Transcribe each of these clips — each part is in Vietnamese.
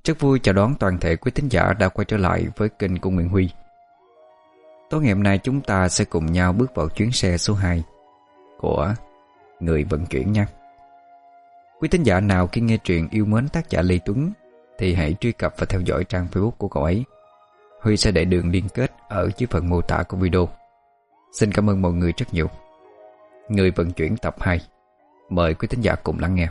Rất vui chào đón toàn thể quý thính giả đã quay trở lại với kênh của Nguyễn Huy. Tối ngày hôm nay chúng ta sẽ cùng nhau bước vào chuyến xe số 2 của Người Vận Chuyển nha. Quý thính giả nào khi nghe truyện yêu mến tác giả Lê Tuấn thì hãy truy cập và theo dõi trang Facebook của cậu ấy. Huy sẽ để đường liên kết ở dưới phần mô tả của video. Xin cảm ơn mọi người rất nhiều. Người Vận Chuyển tập 2. Mời quý thính giả cùng lắng nghe.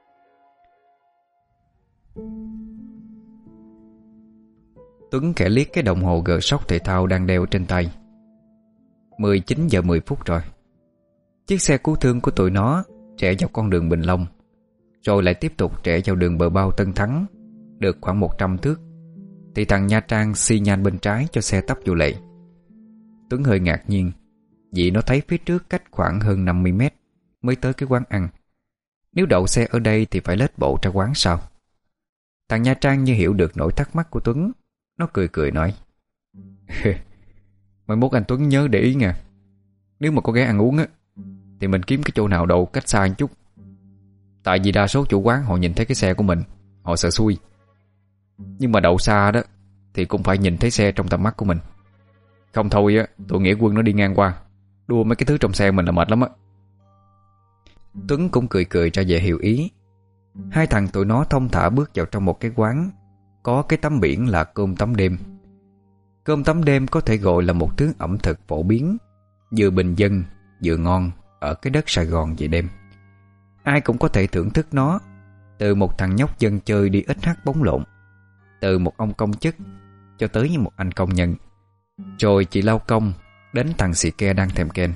Tuấn khẽ liếc cái đồng hồ G-Shock thể thao đang đeo trên tay. 19 giờ 10 phút rồi. Chiếc xe cứu thương của tụi nó rẽ vào con đường Bình Long, rồi lại tiếp tục rẽ vào đường bờ bao Tân Thắng. Được khoảng 100 thước thì thằng Nha Trang xi nhan bên trái cho xe tấp vô lề. Tuấn hơi ngạc nhiên vì nó thấy phía trước cách khoảng hơn 50 mét mới tới cái quán ăn. Nếu đậu xe ở đây thì phải lết bộ ra quán sao? Thằng Nha Trang như hiểu được nỗi thắc mắc của Tuấn. Nó cười cười nói: mai mốt anh Tuấn nhớ để ý nha. Nếu mà có ghé ăn uống á thì mình kiếm cái chỗ nào đậu cách xa một chút. Tại vì đa số chủ quán họ nhìn thấy cái xe của mình, họ sợ xui. Nhưng mà đậu xa đó thì cũng phải nhìn thấy xe trong tầm mắt của mình. Không thôi á, tụi nghĩa quân nó đi ngang qua đua mấy cái thứ trong xe mình là mệt lắm á. Tuấn cũng cười cười ra về hiểu ý. Hai thằng tụi nó thong thả bước vào trong một cái quán có cái tấm biển là cơm tấm đêm. Cơm tấm đêm có thể gọi là một thứ ẩm thực phổ biến, vừa bình dân vừa ngon ở cái đất Sài Gòn về đêm. Ai cũng có thể thưởng thức nó, từ một thằng nhóc dân chơi đi ít hát bóng lộn, từ một ông công chức cho tới như một anh công nhân, rồi chị lao công đến thằng xì ke đang thèm ken.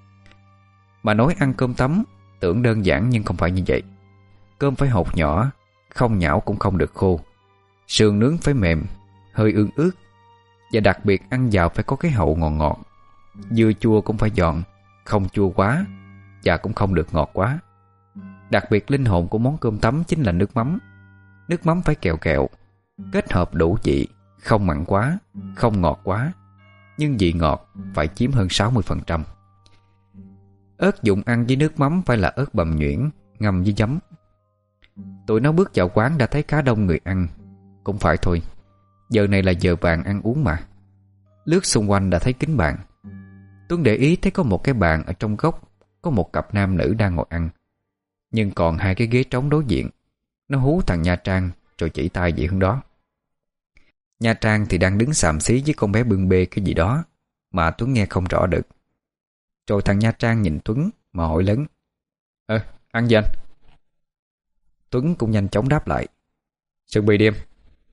Mà nói ăn cơm tấm tưởng đơn giản nhưng không phải như vậy. Cơm phải hột nhỏ, không nhão cũng không được khô. Sườn nướng phải mềm, hơi ương ướt. Và đặc biệt ăn vào phải có cái hậu ngọt ngọt. Dưa chua cũng phải giòn, không chua quá và cũng không được ngọt quá. Đặc biệt linh hồn của món cơm tấm chính là nước mắm. Nước mắm phải kẹo kẹo, kết hợp đủ vị, không mặn quá, không ngọt quá, nhưng vị ngọt phải chiếm hơn 60%. Ớt dùng ăn với nước mắm phải là ớt bằm nhuyễn ngâm với giấm. Tụi nó bước vào quán đã thấy khá đông người ăn. Cũng phải thôi, giờ này là giờ vàng ăn uống mà. Lướt xung quanh đã thấy kín bàn. Tuấn để ý thấy có một cái bàn ở trong góc, có một cặp nam nữ đang ngồi ăn. Nhưng còn hai cái ghế trống đối diện. Nó hú thằng Nha Trang rồi chỉ tay về hướng đó. Nha Trang thì đang đứng xàm xí với con bé bưng bê cái gì đó mà Tuấn nghe không rõ được. Rồi thằng Nha Trang nhìn Tuấn mà hỏi lớn: ăn gì anh? Tuấn cũng nhanh chóng đáp lại: sườn bì đi em.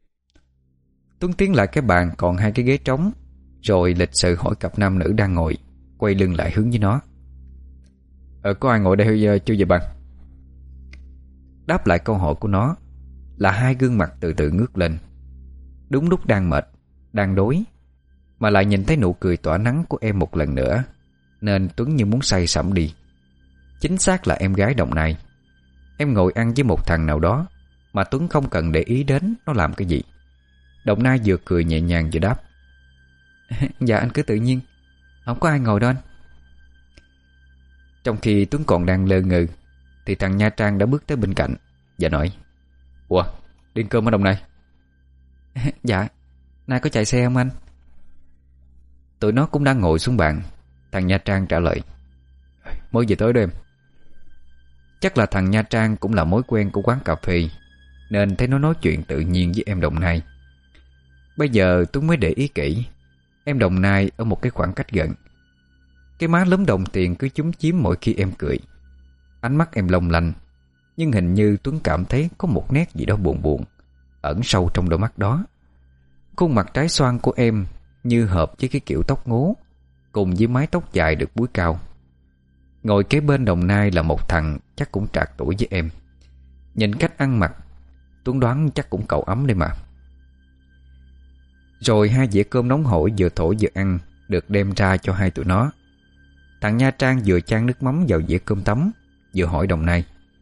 Tuấn tiến lại cái bàn còn hai cái ghế trống, rồi lịch sự hỏi cặp nam nữ đang ngồi, quay lưng lại hướng với nó: có ai ngồi đây chưa về bàn? Đáp lại câu hỏi của nó là hai gương mặt từ từ ngước lên. Đúng lúc đang mệt, đang đói, mà lại nhìn thấy nụ cười tỏa nắng của em một lần nữa, nên Tuấn như muốn say sẩm đi. Chính xác là em gái Đồng Nai. Em ngồi ăn với một thằng nào đó mà Tuấn không cần để ý đến nó làm cái gì. Đồng Nai vừa cười nhẹ nhàng vừa đáp: dạ anh cứ tự nhiên, không có ai ngồi đâu anh. Trong khi Tuấn còn đang lơ ngơ thì thằng Nha Trang đã bước tới bên cạnh và nói: ủa, đi ăn cơm ở Đồng Nai? Dạ, nay có chạy xe không anh? Tụi nó cũng đang ngồi xuống bàn. Thằng Nha Trang trả lời: mới về tới đó em. Chắc là thằng Nha Trang cũng là mối quen của quán cà phê, nên thấy nó nói chuyện tự nhiên với em Đồng Nai. Bây giờ Tuấn mới để ý kỹ. Em Đồng Nai ở một cái khoảng cách gần. Cái má lúm đồng tiền cứ chúm chím mỗi khi em cười. Ánh mắt em long lanh, nhưng hình như Tuấn cảm thấy có một nét gì đó buồn buồn ẩn sâu trong đôi mắt đó. Khuôn mặt trái xoan của em như hợp với cái kiểu tóc ngố, cùng với mái tóc dài được búi cao. Ngồi kế bên Đồng Nai là một thằng chắc cũng trạc tuổi với em. Nhìn cách ăn mặc, Tuấn đoán chắc cũng cậu ấm đây mà. Rồi hai dĩa cơm nóng hổi vừa thổi vừa ăn được đem ra cho hai tụi nó. Thằng Nha Trang vừa chan nước mắm vào dĩa cơm tấm, vừa hỏi Đồng Nai: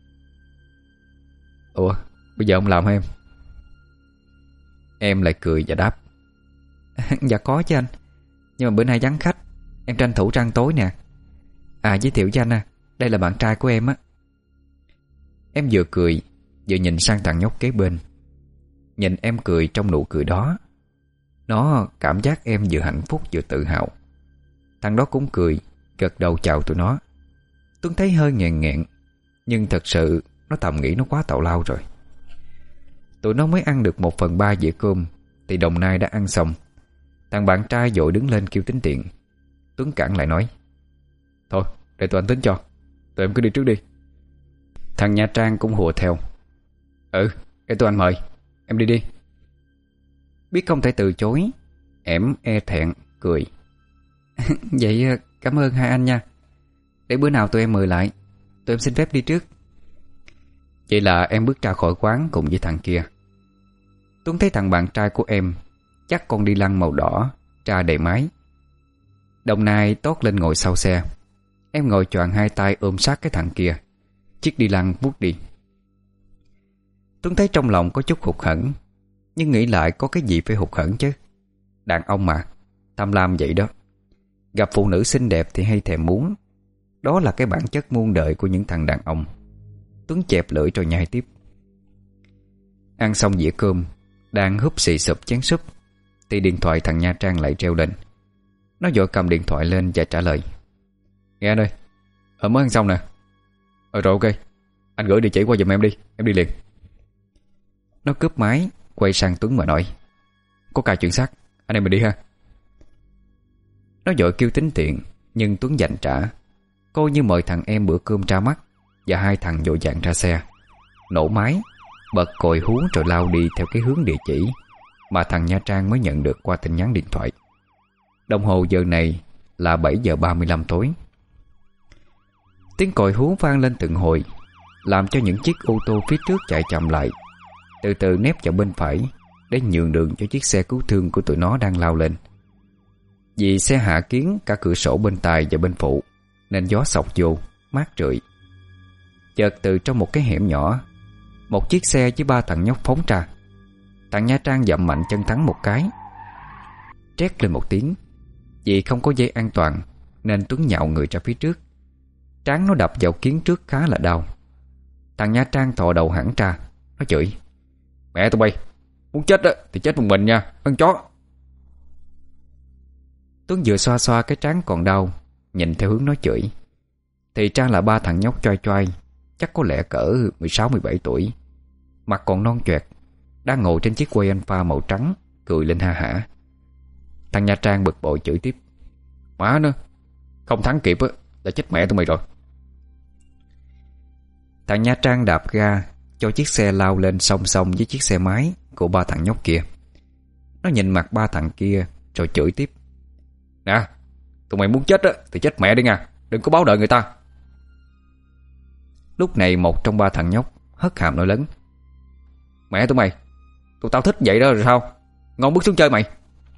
ủa, bây giờ ông làm hả em? Em lại cười và đáp: dạ có chứ anh, nhưng mà bữa nay vắng khách, em tranh thủ ra ăn tối nè. À, giới thiệu cho anh đây là bạn trai của em á. Em vừa cười vừa nhìn sang thằng nhóc kế bên. nhìn em cười trong nụ cười đó, nó cảm giác em vừa hạnh phúc vừa tự hào. Thằng đó cũng cười, gật đầu chào tụi nó. Tuấn thấy hơi nghẹn nghẹn, nhưng thật sự nó thầm nghĩ nó quá tào lao rồi. Tụi nó mới ăn được 1/3 dĩa cơm thì Đồng Nai đã ăn xong. Thằng bạn trai vội đứng lên kêu tính tiền. Tuấn cản lại nói: "Thôi để tụi anh tính cho, tụi em cứ đi trước đi." Thằng Nha Trang cũng hùa theo: Để tụi anh mời, em đi đi." Biết không thể từ chối, ẻm e thẹn cười: "Vậy cảm ơn hai anh nha. Để bữa nào tụi em mời lại, tụi em xin phép đi trước." Vậy là em bước ra khỏi quán cùng với thằng kia. Tuấn thấy thằng bạn trai của em chắc con đi lăng màu đỏ, tra đầy máy. Đồng Nai tót lên ngồi sau xe. Em ngồi choàng hai tay ôm sát cái thằng kia. Chiếc đi lăng vút đi. Tuấn thấy trong lòng có chút hụt hẫng, nhưng nghĩ lại có cái gì phải hụt hẫng chứ. Đàn ông mà, tham lam vậy đó. Gặp phụ nữ xinh đẹp thì hay thèm muốn. Đó là cái bản chất muôn đời của những thằng đàn ông. Tuấn chẹp lưỡi rồi nhai tiếp. Ăn xong dĩa cơm, đang húp xì sụp chén súp, thì điện thoại thằng Nha Trang lại reo lên. Nó vội cầm điện thoại lên và trả lời: "Nghe anh ơi, mới ăn xong nè." Rồi ok, anh gửi địa chỉ qua giùm em đi liền." Nó cướp máy, quay sang Tuấn mà nói: "Có ca chuyện xác, anh em mình đi ha." Nó vội kêu tính tiền, nhưng Tuấn dành trả, coi như mời thằng em bữa cơm ra mắt. Và hai thằng vội vàng ra xe, nổ máy, bật còi hú rồi lao đi theo cái hướng địa chỉ mà thằng Nha Trang mới nhận được qua tin nhắn điện thoại. Đồng hồ giờ này là 7:35 tối. Tiếng còi hú vang lên từng hồi, làm cho những chiếc ô tô phía trước chạy chậm lại, từ từ nép vào bên phải để nhường đường cho chiếc xe cứu thương của tụi nó đang lao lên. Vì xe hạ kiến cả cửa sổ bên tài và bên phụ, nên gió xộc vô, mát rượi. Chợt từ trong một cái hẻm nhỏ, một chiếc xe với 3 thằng nhóc phóng ra. Thằng Nha Trang dậm mạnh chân thắng một cái, trét lên một tiếng. Vì không có dây an toàn nên Tuấn nhạo người ra phía trước. Trán nó đập vào kiến trước khá là đau. Thằng Nha Trang thò đầu hẳn ra, nó chửi: "Mẹ tụi bay, muốn chết á thì chết một mình nha, con chó." Tuấn vừa xoa xoa cái trán còn đau, nhìn theo hướng nó chửi, thì ra là 3 thằng nhóc choai choai, chắc có lẽ cỡ 16-17 tuổi, mặt còn non choẹt, đang ngồi trên chiếc quay Alpha màu trắng, cười lên ha hả. Thằng Nha Trang bực bội chửi tiếp: "Má nó, không thắng kịp á là chết mẹ tụi mày rồi." Thằng Nha Trang đạp ga cho chiếc xe lao lên song song với chiếc xe máy của 3 thằng nhóc kia. Nó nhìn mặt 3 thằng kia rồi chửi tiếp: "Nè, tụi mày muốn chết á thì chết mẹ đi nha, đừng có báo đợi người ta." Lúc này một trong 3 thằng nhóc hất hàm nói lớn: "Mẹ tụi mày, tụi tao thích vậy đó rồi sao? Ngon bước xuống chơi mày."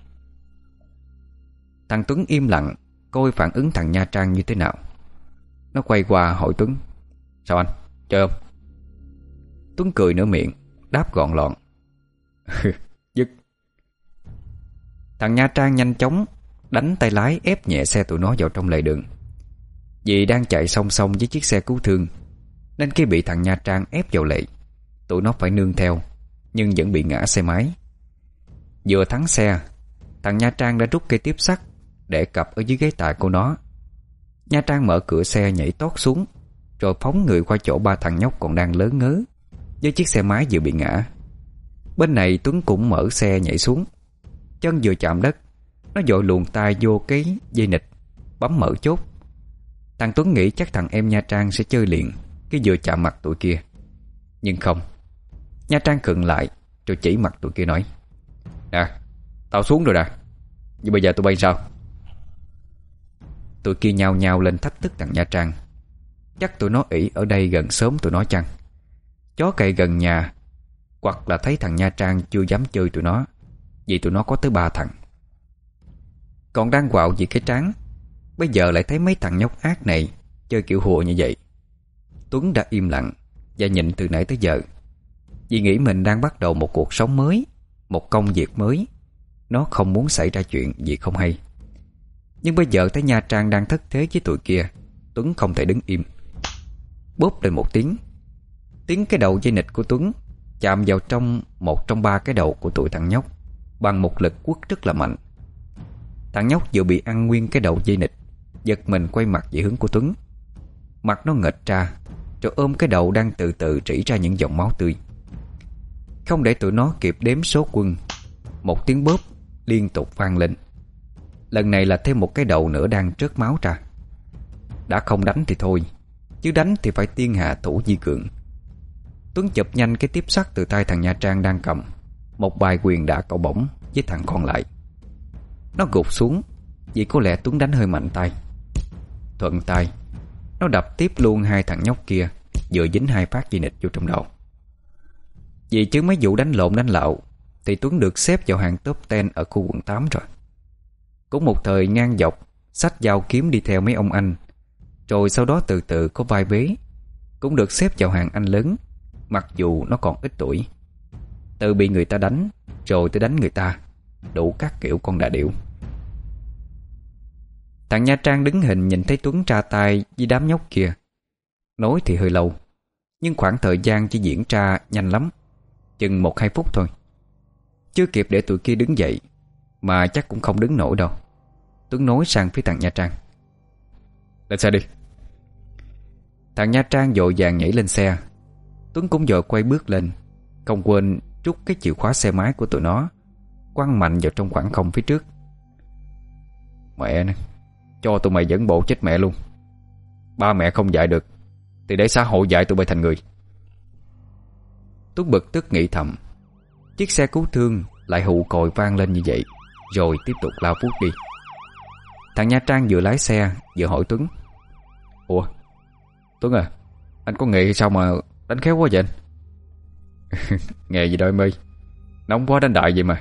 Thằng Tuấn im lặng coi phản ứng thằng Nha Trang như thế nào. Nó quay qua hỏi Tuấn: "Sao anh, chơi không?" Tuấn cười nửa miệng, đáp gọn lọn: "Dứt." Thằng Nha Trang nhanh chóng đánh tay lái ép nhẹ xe tụi nó vào trong lề đường. Vì đang chạy song song với chiếc xe cứu thương, nên khi bị thằng Nha Trang ép vào lề, tụi nó phải nương theo, nhưng vẫn bị ngã xe máy. Vừa thắng xe, thằng Nha Trang đã rút cây tiếp sắt để cặp ở dưới ghế tài của nó. Nha Trang mở cửa xe nhảy tót xuống, rồi phóng người qua chỗ 3 thằng nhóc còn đang lớn ngớ với chiếc xe máy vừa bị ngã. Bên này Tuấn cũng mở xe nhảy xuống. Chân vừa chạm đất, nó vội luồn tay vô cái dây nịch, bấm mở chốt. Thằng Tuấn nghĩ chắc thằng em Nha Trang sẽ chơi liền cái vừa chạm mặt tụi kia. Nhưng không. Nha Trang khựng lại rồi chỉ mặt tụi kia nói: "Nè, tao xuống rồi nè, nhưng bây giờ tụi bay sao?" Tụi kia nhao nhao lên thách thức thằng Nha Trang. Chắc tụi nó ỷ ở đây gần xóm tụi nó chăng. Chó cày gần nhà, hoặc là thấy thằng Nha Trang chưa dám chơi tụi nó, vì tụi nó có tới 3 thằng. Còn đang quạo vì cái trán, bây giờ lại thấy mấy thằng nhóc ác này chơi kiểu hùa như vậy. Tuấn đã im lặng và nhịn từ nãy tới giờ, vì nghĩ mình đang bắt đầu một cuộc sống mới, một công việc mới. Nó không muốn xảy ra chuyện gì không hay. Nhưng bây giờ thấy Nha Trang đang thất thế với tụi kia, Tuấn không thể đứng im. Bốp lên một tiếng, tiếng cái đầu dây nịch của Tuấn chạm vào một trong ba cái đầu của tụi thằng nhóc bằng một lực quất rất là mạnh. Thằng nhóc vừa bị ăn nguyên cái đầu dây nịch, giật mình quay mặt về hướng của Tuấn. Mặt nó nghệch ra, rồi ôm cái đầu đang từ từ rỉ ra những dòng máu tươi. Không để tụi nó kịp đếm số quân, một tiếng bóp liên tục vang lên. Lần này là thêm một cái đầu nữa đang trớt máu ra. Đã không đánh thì thôi, chứ đánh thì phải tiên hạ thủ vi cường. Tuấn chụp nhanh cái tiếp sắt từ tay thằng Nha Trang đang cầm, một bài quyền đã cậu bổng với thằng còn lại. Nó gục xuống vì có lẽ Tuấn đánh hơi mạnh tay. Thuận tay, nó đập tiếp luôn hai thằng nhóc kia, vừa dính hai phát dây nịch vô trong đầu. Vì chứ mấy vụ đánh lộn đánh lạo thì Tuấn được xếp vào hàng top 10 ở khu quận 8 rồi. Cũng một thời ngang dọc xách dao kiếm đi theo mấy ông anh, rồi sau đó từ từ có vai bế, cũng được xếp vào hàng anh lớn, mặc dù nó còn ít tuổi. Từ bị người ta đánh, rồi tới đánh người ta, đủ các kiểu con đà điểu. Thằng Nha Trang đứng hình nhìn thấy Tuấn ra tay với đám nhóc kia. Nói thì hơi lâu, nhưng khoảng thời gian chỉ diễn ra nhanh lắm, chừng 1-2 phút thôi. Chưa kịp để tụi kia đứng dậy, mà chắc cũng không đứng nổi đâu. Tuấn nói sang phía thằng Nha Trang: lên xe đi. Thằng Nha Trang vội vàng nhảy lên xe. Tuấn cũng vội quay bước lên, không quên rút cái chìa khóa xe máy của tụi nó, quăng mạnh vào trong khoảng không phía trước. Mẹ nè, cho tụi mày dẫn bộ chết mẹ luôn. Ba mẹ không dạy được thì để xã hội dạy tụi bay thành người. Tuấn bực tức nghĩ thầm. Chiếc xe cứu thương lại hụ còi vang lên như vậy, rồi tiếp tục lao vút đi. Thằng Nha Trang vừa lái xe vừa hỏi Tuấn: ủa Tuấn à, anh có nghề sao mà đánh khéo quá vậy anh? Nghề gì đâu em ơi, nóng quá đánh đại vậy mà.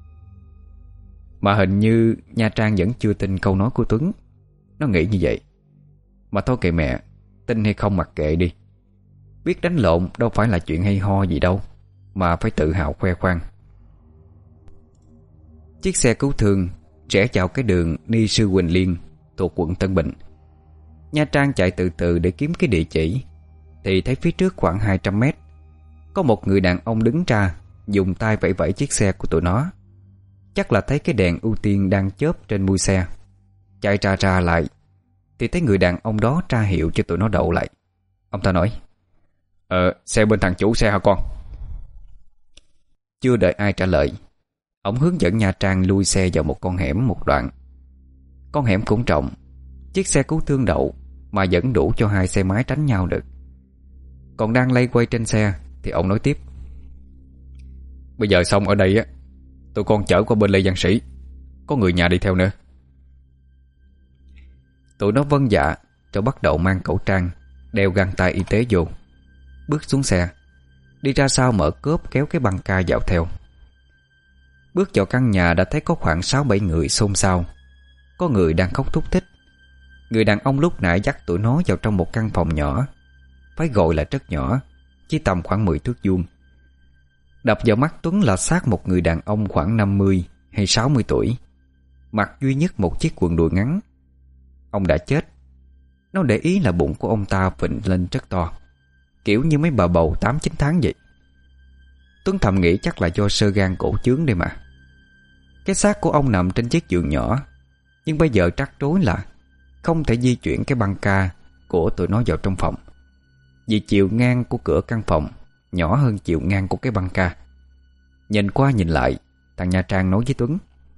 Mà hình như Nha Trang vẫn chưa tin câu nói của Tuấn. Nó nghĩ như vậy. Mà thôi kệ mẹ, tin hay không mặc kệ đi. Biết đánh lộn đâu phải là chuyện hay ho gì đâu, mà phải tự hào khoe khoang. Chiếc xe cứu thương rẽ vào cái đường Ni Sư Huỳnh Liên thuộc quận Tân Bình. Nha Trang chạy từ từ để kiếm cái địa chỉ, thì thấy phía trước khoảng 200 mét có một người đàn ông đứng ra, dùng tay vẫy vẫy chiếc xe của tụi nó. Chắc là thấy cái đèn ưu tiên đang chớp trên mui xe. Chạy ra lại thì thấy người đàn ông đó ra hiệu cho tụi nó đậu lại. Ông ta nói: xe bên thằng chủ xe hả con? Chưa đợi ai trả lời, ông hướng dẫn Nha Trang lui xe vào một con hẻm một đoạn. Con hẻm cũng rộng, chiếc xe cứu thương đậu mà vẫn đủ cho hai xe máy tránh nhau được. Còn đang lây quay trên xe thì ông nói tiếp: bây giờ xong ở đây á, tụi con chở qua bên Lê Văn Sĩ, có người nhà đi theo nữa. Tụi nó vâng dạ, rồi bắt đầu mang khẩu trang, đeo găng tay y tế vô, bước xuống xe, đi ra sau mở cốp kéo cái băng ca vào theo. Bước vào căn nhà đã thấy có khoảng 6-7 người xôn xao. Có người đang khóc thút thít. Người đàn ông lúc nãy dắt tụi nó vào trong một căn phòng nhỏ, phải gọi là rất nhỏ, chỉ tầm khoảng 10 thước vuông. Đập vào mắt Tuấn là xác một người đàn ông khoảng 50 hay 60 tuổi, mặc duy nhất một chiếc quần đùi ngắn. Ông đã chết. Nó để ý là bụng của ông ta phình lên rất to, kiểu như mấy bà bầu 8-9 tháng vậy. Tuấn thầm nghĩ chắc là do xơ gan cổ chướng đây mà. Cái xác của ông nằm trên chiếc giường nhỏ, nhưng bây giờ trắc rối là không thể di chuyển cái băng ca của tụi nó vào trong phòng, vì chiều ngang của cửa căn phòng nhỏ hơn chiều ngang của cái băng ca. Nhìn qua nhìn lại, thằng Nha Trang nói với Tuấn: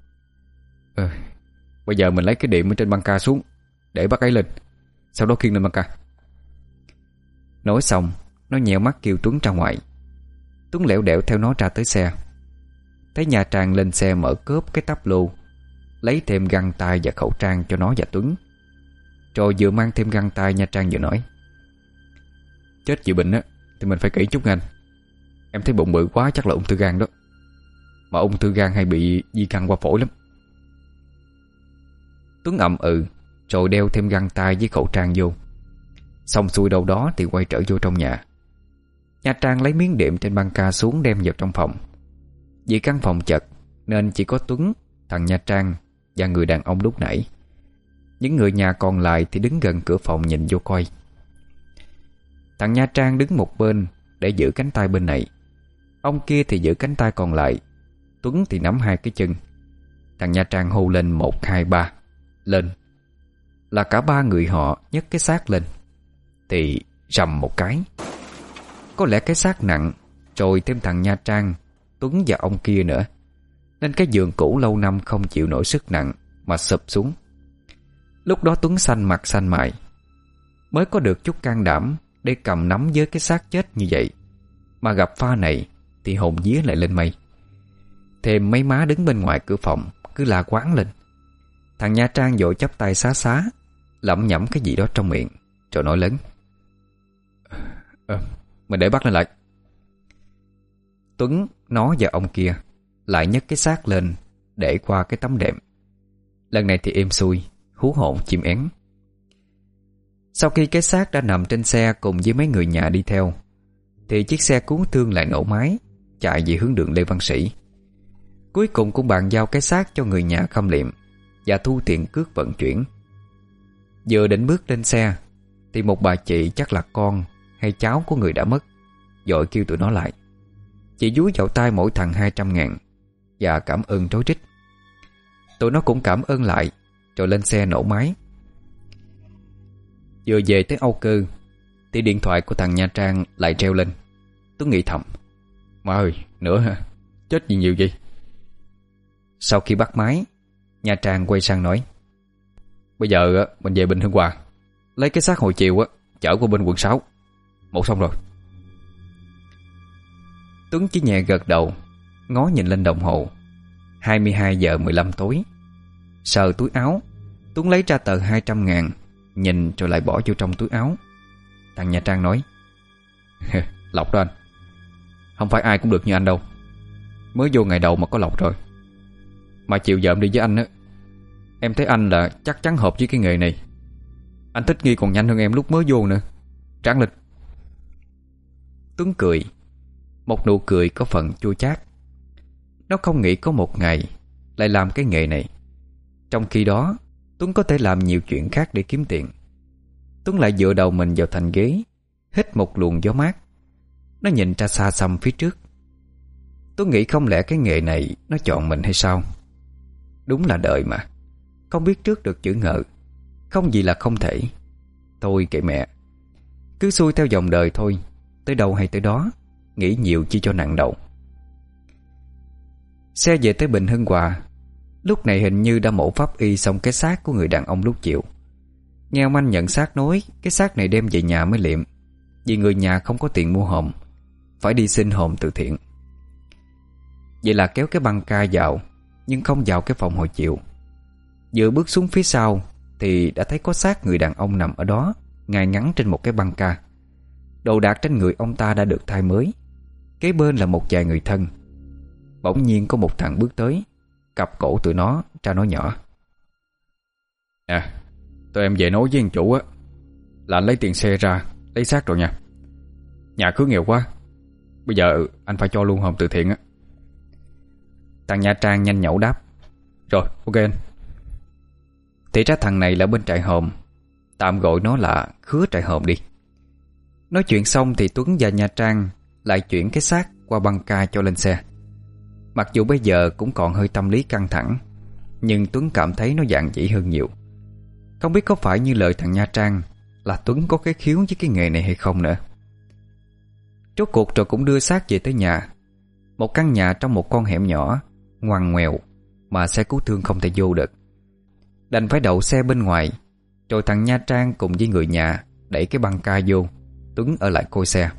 bây giờ mình lấy cái điểm ở trên băng ca xuống, để bắt ấy lên, sau đó khiêng lên băng ca. Nói xong, nó nhèo mắt kêu Tuấn ra ngoài. Tuấn lẻo đẻo theo nó ra tới xe. Thấy Nha Trang lên xe mở cốp cái táp lô, lấy thêm găng tay và khẩu trang cho nó và Tuấn. Rồi vừa mang thêm găng tay, Nha Trang vừa nói: chết vì bệnh á thì mình phải kỹ chút anh. Em thấy bụng bự quá chắc là ung thư gan đó. Mà ung thư gan hay bị di căn qua phổi lắm. Tuấn ậm rồi đeo thêm găng tay với khẩu trang vô. Xong xuôi đâu đó thì quay trở vô trong nhà. Nha Trang lấy miếng đệm trên băng ca xuống đem vào trong phòng. Vì căn phòng chật nên chỉ có Tuấn, thằng Nha Trang và người đàn ông lúc nãy. Những người nhà còn lại thì đứng gần cửa phòng nhìn vô coi. Thằng Nha Trang đứng một bên để giữ cánh tay bên này, Ông kia thì giữ cánh tay còn lại, Tuấn thì nắm hai cái chân. Thằng Nha Trang hô lên 1, 2, 3 lên, là cả ba người họ nhấc cái xác lên. Thì rầm một cái, có lẽ cái xác nặng, rồi thêm thằng Nha Trang, Tuấn và ông kia nữa, nên cái giường cũ lâu năm không chịu nổi sức nặng mà sụp xuống. Lúc đó Tuấn xanh mặt xanh mày, mới có được chút can đảm để cầm nắm với cái xác chết như vậy. Mà gặp pha này thì hồn vía lại lên mây. Thêm mấy má đứng bên ngoài cửa phòng cứ la quán lên. Thằng Nha Trang vội chắp tay xá xá, lẩm nhẩm cái gì đó trong miệng, rồi nói lớn: Mình để bắt lên lại. Tuấn, nó và ông kia lại nhấc cái xác lên để qua cái tấm đệm. Lần này thì êm xuôi, hú hồn chim én. Sau khi cái xác đã nằm trên xe cùng với mấy người nhà đi theo, thì chiếc xe cứu thương lại nổ máy chạy về hướng đường Lê Văn Sĩ. Cuối cùng cũng bàn giao cái xác cho người nhà khâm liệm và thu tiền cước vận chuyển. Vừa định bước lên xe thì một bà chị, chắc là con hay cháu của người đã mất, vội kêu tụi nó lại. Chị dúi vào tay mỗi thằng 200.000 và cảm ơn rối rít. Tụi nó cũng cảm ơn lại, rồi lên xe nổ máy. Vừa về tới Âu Cơ thì điện thoại của thằng Nha Trang lại reo lên. Tôi nghĩ thầm: Má ơi, nữa hả? Chết gì nhiều vậy? Sau khi bắt máy, Nha Trang quay sang nói: Bây giờ mình về Bình Hưng Hòa, lấy cái xác hồi chiều chở qua bên quận 6. Mổ xong rồi. Tuấn chỉ nhẹ gật đầu, ngó nhìn lên đồng hồ. 22 giờ 15 tối. Sờ túi áo, Tuấn lấy ra tờ 200.000, nhìn rồi lại bỏ vô trong túi áo. Thằng Nha Trang nói: Lộc đó anh, không phải ai cũng được như anh đâu. Mới vô ngày đầu mà có lộc rồi. Mà chiều giờ em đi với anh á, em thấy anh là chắc chắn hợp với cái nghề này. Anh thích nghi còn nhanh hơn em lúc mới vô nữa. Tráng lịch. Tuấn cười, một nụ cười có phần chua chát. Nó không nghĩ có một ngày lại làm cái nghề này. Trong khi đó Tuấn có thể làm nhiều chuyện khác để kiếm tiền. Tuấn lại dựa đầu mình vào thành ghế, hít một luồng gió mát. Nó nhìn ra xa xăm phía trước. Tuấn nghĩ không lẽ cái nghề này nó chọn mình hay sao? Đúng là đời mà, không biết trước được chữ ngờ. Không gì là không thể. Thôi kệ mẹ, cứ xuôi theo dòng đời thôi. Tới đâu hay tới đó, nghĩ nhiều chi cho nặng đầu. Xe về tới Bình Hưng Hòa. Lúc này hình như đã mổ pháp y xong cái xác của người đàn ông lúc chiều. Nghe ông anh nhận xác nói cái xác này đem về nhà mới liệm, vì người nhà không có tiền mua hòm, phải đi xin hòm từ thiện. Vậy là kéo cái băng ca vào, nhưng không vào cái phòng hồi chiều. Vừa bước xuống phía sau thì đã thấy có xác người đàn ông nằm ở đó, ngay ngắn trên một cái băng ca. Đồ đạc trên người ông ta đã được thay mới. Kế bên là một vài người thân. Bỗng nhiên có một thằng bước tới, cặp cổ tụi nó ra nói nhỏ: Tụi em về nói với anh chủ là anh lấy tiền xe ra lấy xác rồi nha. Nhà cứ nghèo quá, bây giờ anh phải cho luôn hòm từ thiện. Thằng Nha Trang nhanh nhẩu đáp: Rồi, ok anh. Thì ra thằng này là bên trại hòm, tạm gọi nó là Khứa trại hòm đi. Nói chuyện xong thì Tuấn và Nha Trang lại chuyển cái xác qua băng ca cho lên xe. Mặc dù bây giờ cũng còn hơi tâm lý căng thẳng, nhưng Tuấn cảm thấy nó dạn dĩ hơn nhiều. Không biết có phải như lời thằng Nha Trang là Tuấn có cái khiếu với cái nghề này hay không nữa. Rốt cuộc rồi cũng đưa xác về tới nhà. Một căn nhà trong một con hẻm nhỏ, ngoằn ngoèo, mà xe cứu thương không thể vô được. Đành phải đậu xe bên ngoài. Rồi thằng Nha Trang cùng với người nhà đẩy cái băng ca vô, Tuấn ở lại coi xe.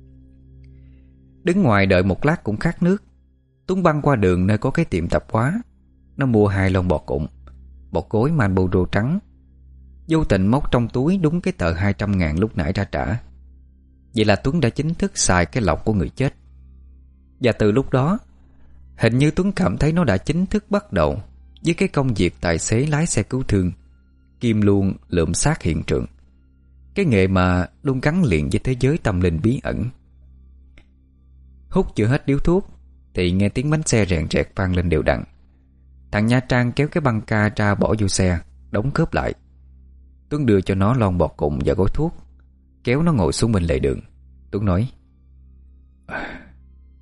Đứng ngoài đợi một lát cũng khát nước. Tuấn băng qua đường nơi có cái tiệm tạp hóa. Nó mua 2 lon bò cụng, một gối Marlboro trắng. Vô tình móc trong túi đúng cái tờ 200.000 lúc nãy ra trả. Vậy là Tuấn đã chính thức xài cái lộc của người chết. Và từ lúc đó, hình như Tuấn cảm thấy nó đã chính thức bắt đầu với cái công việc tài xế lái xe cứu thương, kiêm luôn lượm xác hiện trường. Cái nghề mà luôn gắn liền với thế giới tâm linh bí ẩn. Hút chưa hết điếu thuốc thì nghe tiếng bánh xe rèn rẹt vang lên đều đặn. Thằng Nha Trang kéo cái băng ca ra bỏ vô xe, đóng cớp lại. Tuấn đưa cho nó lon bọt cụng và gói thuốc, kéo nó ngồi xuống bên lề đường. Tuấn nói: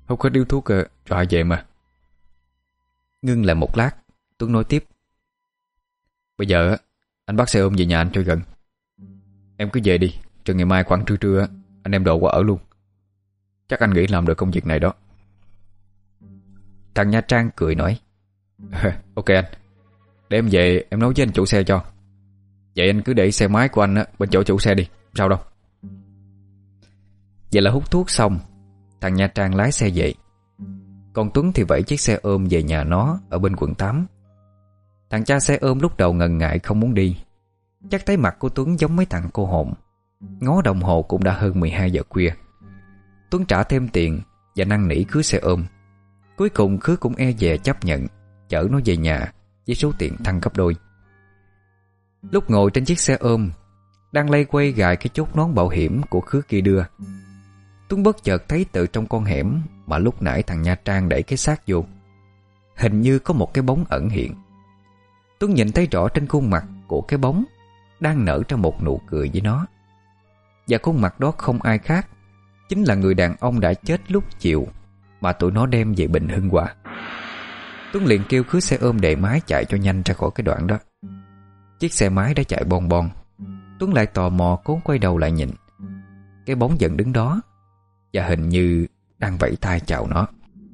Hút hết điếu thuốc rồi về mà. Ngưng lại một lát, Tuấn nói tiếp. Bây giờ anh bắt xe ôm về nhà anh cho gần. Em cứ về đi, rồi ngày mai khoảng trưa trưa anh em đồ qua ở luôn. Chắc anh nghĩ làm được công việc này đó. Thằng Nha Trang cười nói. Ok anh, để em về em nói với anh chủ xe cho. Vậy anh cứ để xe máy của anh bên chỗ chủ xe đi, sao đâu. Vậy là hút thuốc xong, thằng Nha Trang lái xe về. Còn Tuấn thì vẫy chiếc xe ôm về nhà nó ở bên quận 8. Thằng cha xe ôm lúc đầu ngần ngại không muốn đi. Chắc thấy mặt của Tuấn giống mấy thằng cô hồn. Ngó đồng hồ cũng đã hơn 12 giờ khuya. Tuấn trả thêm tiền và năn nỉ Khứa xe ôm. Cuối cùng Khứa cũng e dè chấp nhận chở nó về nhà với số tiền tăng gấp đôi. Lúc ngồi trên chiếc xe ôm, đang lay quay gài cái chốt nón bảo hiểm của Khứa kia đưa, Tuấn bất chợt thấy từ trong con hẻm mà lúc nãy thằng Nha Trang đẩy cái xác vô, hình như có một cái bóng ẩn hiện. Tuấn nhìn thấy rõ trên khuôn mặt của cái bóng đang nở ra một nụ cười với nó. Và khuôn mặt đó không ai khác, chính là người đàn ông đã chết lúc chiều mà tụi nó đem về Bình Hưng Hòa. Tuấn liền kêu Khứa xe ôm đệ máy chạy cho nhanh ra khỏi cái đoạn đó. Chiếc xe máy đã chạy bon bon. Tuấn lại tò mò cố quay đầu lại nhìn. Cái bóng vẫn đứng đó và hình như đang vẫy tay chào nó.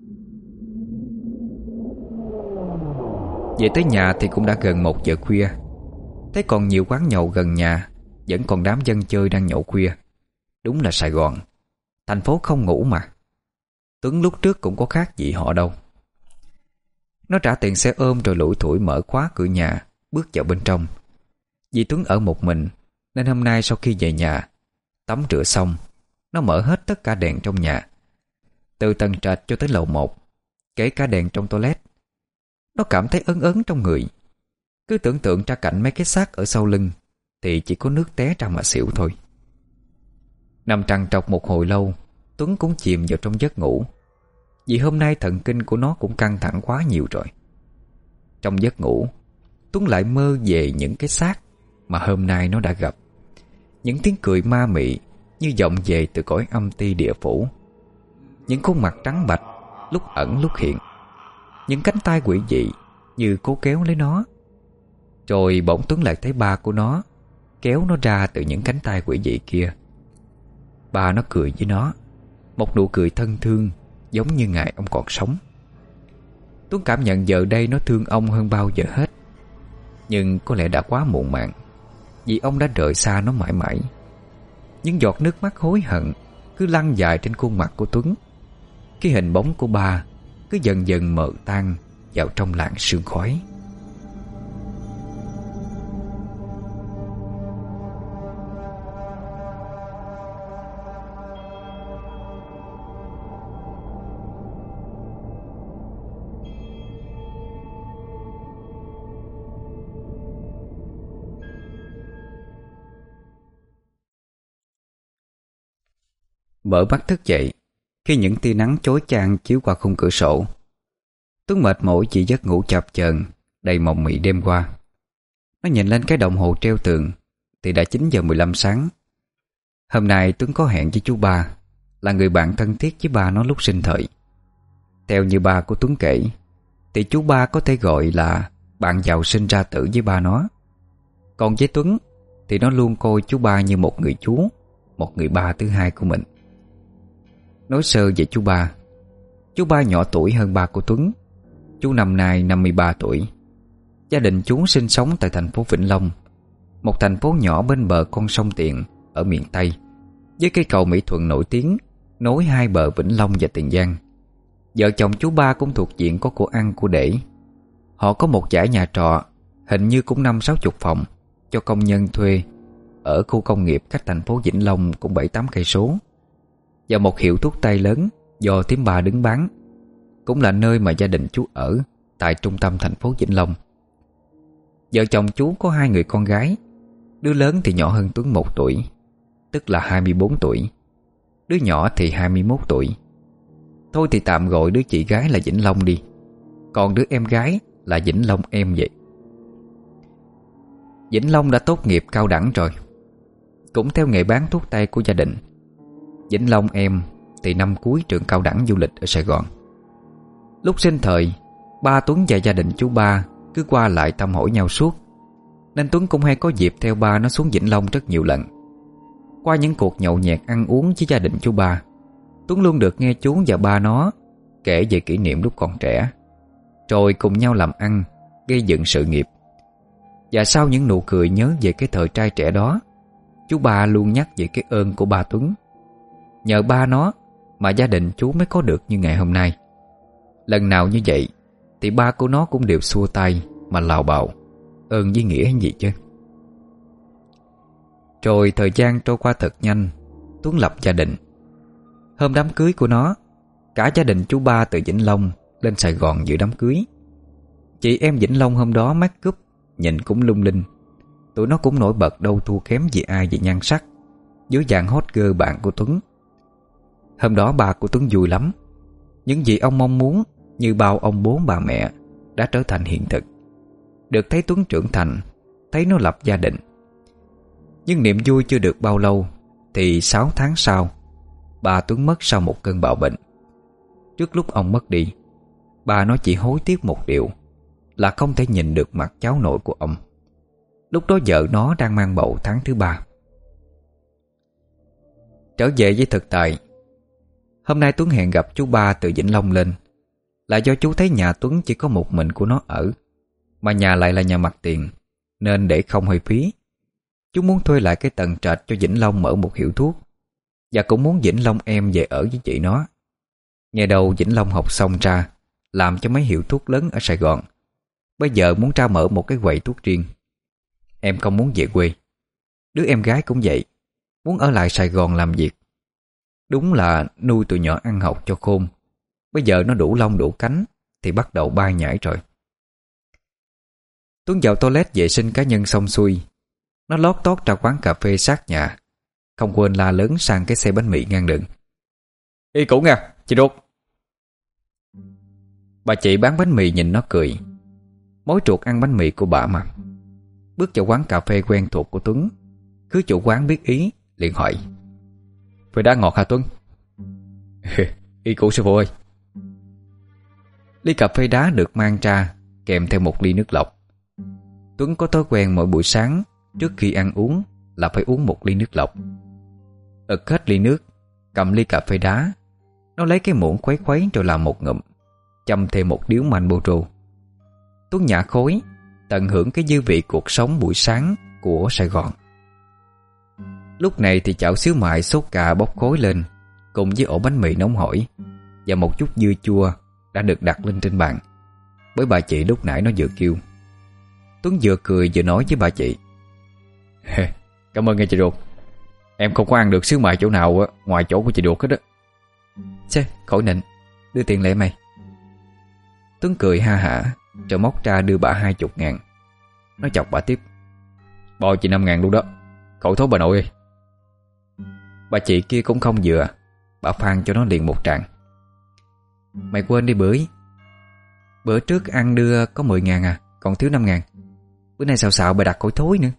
Về tới nhà thì cũng đã gần 1 giờ khuya. Thấy còn nhiều quán nhậu gần nhà vẫn còn đám dân chơi đang nhậu khuya. Đúng là Sài Gòn, thành phố không ngủ mà. Tuấn lúc trước cũng có khác gì họ đâu. Nó trả tiền xe ôm rồi lủi thủi mở khóa cửa nhà, bước vào bên trong. Vì Tuấn ở một mình nên hôm nay sau khi về nhà, tắm rửa xong, nó mở hết tất cả đèn trong nhà, từ tầng trệt cho tới lầu 1, kể cả đèn trong toilet. Nó cảm thấy ớn ớn trong người. Cứ tưởng tượng ra cảnh mấy cái xác ở sau lưng thì chỉ có nước té ra mà xỉu thôi. Nằm trằn trọc một hồi lâu, Tuấn cũng chìm vào trong giấc ngủ. Vì hôm nay thần kinh của nó cũng căng thẳng quá nhiều rồi. Trong giấc ngủ, Tuấn lại mơ về những cái xác mà hôm nay nó đã gặp. Những tiếng cười ma mị như vọng về từ cõi âm ti địa phủ. Những khuôn mặt trắng bạch lúc ẩn lúc hiện. Những cánh tay quỷ dị như cố kéo lấy nó. Rồi bỗng Tuấn lại thấy ba của nó kéo nó ra từ những cánh tay quỷ dị kia. Ba nó cười với nó, một nụ cười thân thương, giống như ngày ông còn sống. Tuấn cảm nhận giờ đây nó thương ông hơn bao giờ hết. Nhưng có lẽ đã quá muộn màng, vì ông đã rời xa nó mãi mãi. Những giọt nước mắt hối hận cứ lăn dài trên khuôn mặt của Tuấn. Cái hình bóng của ba cứ dần dần mờ tan vào trong làn sương khói. Mở mắt thức dậy khi những tia nắng chói chang chiếu qua khung cửa sổ. Tuấn mệt mỏi chỉ giấc ngủ chập chờn đầy mộng mị đêm qua. Nó nhìn lên cái đồng hồ treo tường thì đã 9 giờ 15 sáng. Hôm nay Tuấn có hẹn với chú ba, là người bạn thân thiết với ba nó lúc sinh thời. Theo như ba của Tuấn kể thì chú ba có thể gọi là bạn giàu sinh ra tử với ba nó. Còn với Tuấn thì nó luôn coi chú ba như một người chú, một người ba thứ hai của mình. Nói sơ về chú ba. Chú ba nhỏ tuổi hơn ba của Tuấn. Chú năm nay 53 tuổi. Gia đình chú sinh sống tại thành phố Vĩnh Long, một thành phố nhỏ bên bờ con sông Tiền ở miền Tây, với cây cầu Mỹ Thuận nổi tiếng nối hai bờ Vĩnh Long và Tiền Giang. Vợ chồng chú ba cũng thuộc diện có của ăn của để. Họ có một dãy nhà trọ, hình như cũng 50-60 phòng, cho công nhân thuê ở khu công nghiệp cách thành phố Vĩnh Long cũng 7-8 cây số. Và một hiệu thuốc tây lớn do thím ba đứng bán, cũng là nơi mà gia đình chú ở tại trung tâm thành phố Vĩnh Long. Vợ chồng chú có 2 người con gái. Đứa lớn thì nhỏ hơn Tuấn 1 tuổi, tức là 24 tuổi. Đứa nhỏ thì 21 tuổi. Thôi thì tạm gọi đứa chị gái là Vĩnh Long đi, còn đứa em gái là Vĩnh Long em vậy. Vĩnh Long đã tốt nghiệp cao đẳng rồi, cũng theo nghề bán thuốc tây của gia đình. Vĩnh Long em thì năm cuối trường cao đẳng du lịch ở Sài Gòn. Lúc sinh thời, ba Tuấn và gia đình chú Ba cứ qua lại thăm hỏi nhau suốt, nên Tuấn cũng hay có dịp theo ba nó xuống Vĩnh Long rất nhiều lần. Qua những cuộc nhậu nhẹt ăn uống với gia đình chú Ba, Tuấn luôn được nghe chú và ba nó kể về kỷ niệm lúc còn trẻ, rồi cùng nhau làm ăn, gây dựng sự nghiệp. Và sau những nụ cười nhớ về cái thời trai trẻ đó, chú Ba luôn nhắc về cái ơn của ba Tuấn. Nhờ ba nó mà gia đình chú mới có được như ngày hôm nay. Lần nào như vậy thì ba của nó cũng đều xua tay mà lào bào ơn với nghĩa hay gì chứ. Rồi thời gian trôi qua thật nhanh, Tuấn lập gia đình. Hôm đám cưới của nó, cả gia đình chú Ba từ Vĩnh Long lên Sài Gòn dự đám cưới. Chị em Vĩnh Long hôm đó make up, nhìn cũng lung linh. Tụi nó cũng nổi bật đâu thua kém gì ai về nhan sắc, dưới dạng hot girl bạn của Tuấn. Hôm đó ba của Tuấn vui lắm. Những gì ông mong muốn như bao ông bố bà mẹ đã trở thành hiện thực. Được thấy Tuấn trưởng thành, thấy nó lập gia đình. Nhưng niềm vui chưa được bao lâu thì 6 tháng sau, ba Tuấn mất sau một cơn bạo bệnh. Trước lúc ông mất đi, ba nó chỉ hối tiếc một điều là không thể nhìn được mặt cháu nội của ông. Lúc đó vợ nó đang mang bầu tháng thứ 3. Trở về với thực tại, hôm nay Tuấn hẹn gặp chú Ba từ Vĩnh Long lên là do chú thấy nhà Tuấn chỉ có một mình của nó ở, mà nhà lại là nhà mặt tiền, nên để không hơi phí, chú muốn thuê lại cái tầng trệt cho Vĩnh Long mở một hiệu thuốc, và cũng muốn Vĩnh Long em về ở với chị nó. Nghe đầu Vĩnh Long học xong ra làm cho mấy hiệu thuốc lớn ở Sài Gòn, bây giờ muốn ra mở một cái quầy thuốc riêng. Em không muốn về quê. Đứa em gái cũng vậy, muốn ở lại Sài Gòn làm việc. Đúng là nuôi tụi nhỏ ăn học cho khôn. Bây giờ nó đủ lông đủ cánh thì bắt đầu bay nhảy rồi. Tuấn vào toilet vệ sinh cá nhân xong xuôi, nó lót tót ra quán cà phê sát nhà, không quên la lớn sang cái xe bánh mì ngang đường. Y cũ nha, chị Ruột. Bà chị bán bánh mì nhìn nó cười. Mối ruột ăn bánh mì của bà mà. Bước vào quán cà phê quen thuộc của Tuấn, cứ chủ quán biết ý liền hỏi: "Phê đá ngọt hả Tuấn?" "Y cũ sư phụ ơi." Ly cà phê đá được mang ra kèm theo một ly nước lọc. Tuấn có thói quen mỗi buổi sáng trước khi ăn uống là phải uống một ly nước lọc. Ực hết ly nước, cầm ly cà phê đá, nó lấy cái muỗng khuấy khuấy rồi làm một ngụm, châm thêm một điếu Marlboro. Tuấn nhả khối, tận hưởng cái dư vị cuộc sống buổi sáng của Sài Gòn. Lúc này thì chảo xíu mại sốt cà bốc khói lên, cùng với ổ bánh mì nóng hổi và một chút dưa chua đã được đặt lên trên bàn bởi bà chị lúc nãy nó vừa kêu. Tuấn vừa cười vừa nói với bà chị: "Cảm ơn nghe chị Ruột. Em không có ăn được xíu mại chỗ nào ngoài chỗ của chị Ruột hết á." "Chê, khỏi nịnh, đưa tiền lại mày." Tuấn cười ha hả rồi móc ra đưa bà 20.000. Nó chọc bà tiếp: "Bo chị 5.000 luôn đó, cậu thối bà nội ơi." Bà chị kia cũng không vừa, bà phan cho nó liền một tràng: "Mày quên đi bưởi. Bữa trước ăn đưa có 10.000 à, còn thiếu 5.000. Bữa nay xào xạo bà đặt cổi thối nữa."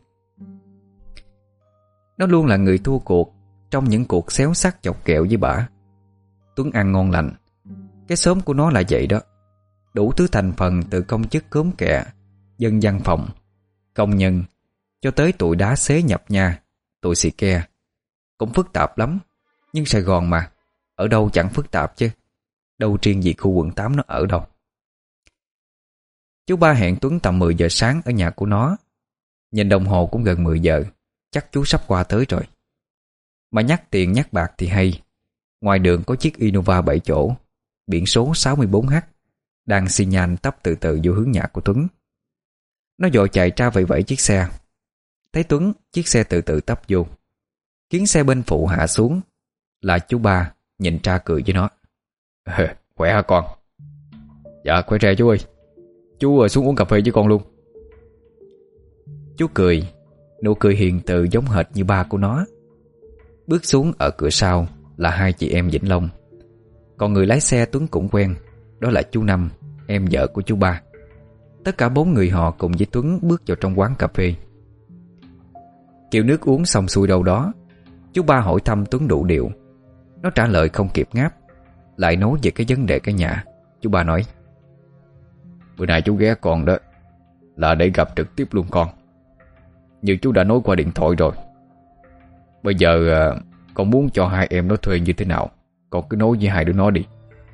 Nó luôn là người thua cuộc trong những cuộc xéo sắc chọc kẹo với bà. Tuấn ăn ngon lành. Cái xóm của nó là vậy đó, đủ thứ thành phần từ công chức cốm kẹ, dân văn phòng, công nhân, cho tới tụi đá xế nhập nha, tụi xì ke. Cũng phức tạp lắm. Nhưng Sài Gòn mà, ở đâu chẳng phức tạp chứ. Đâu riêng gì khu quận 8 nó ở đâu. Chú Ba hẹn Tuấn tầm 10 giờ sáng ở nhà của nó. Nhìn đồng hồ cũng gần 10 giờ, chắc chú sắp qua tới rồi. Mà nhắc tiền nhắc bạc thì hay. Ngoài đường có chiếc Innova 7 chỗ, biển số 64H, đang xi nhan tấp từ từ vô hướng nhà của Tuấn. Nó vội chạy ra vẫy vẫy chiếc xe. Thấy Tuấn, chiếc xe từ từ tấp vô. Kiến xe bên phụ hạ xuống là chú Ba nhìn ra cười với nó: "Khỏe hả con?" "Dạ khỏe re chú ơi. Chú xuống uống cà phê với con luôn." Chú cười, nụ cười hiền từ giống hệt như ba của nó. Bước xuống ở cửa sau là hai chị em Vĩnh Long. Còn người lái xe Tuấn cũng quen, đó là chú Năm, em vợ của chú Ba. Tất cả 4 người họ cùng với Tuấn bước vào trong quán cà phê. Kiểu nước uống xong xuôi đâu đó, chú Ba hỏi thăm Tuấn đủ điệu. Nó trả lời không kịp ngáp, lại nói về cái vấn đề cái nhà. Chú ba nói: Bữa nay chú ghé con đó là để gặp trực tiếp luôn con. Như chú đã nói qua điện thoại rồi. Bây giờ con muốn cho hai em nó thuê như thế nào, con cứ nói với hai đứa nó đi.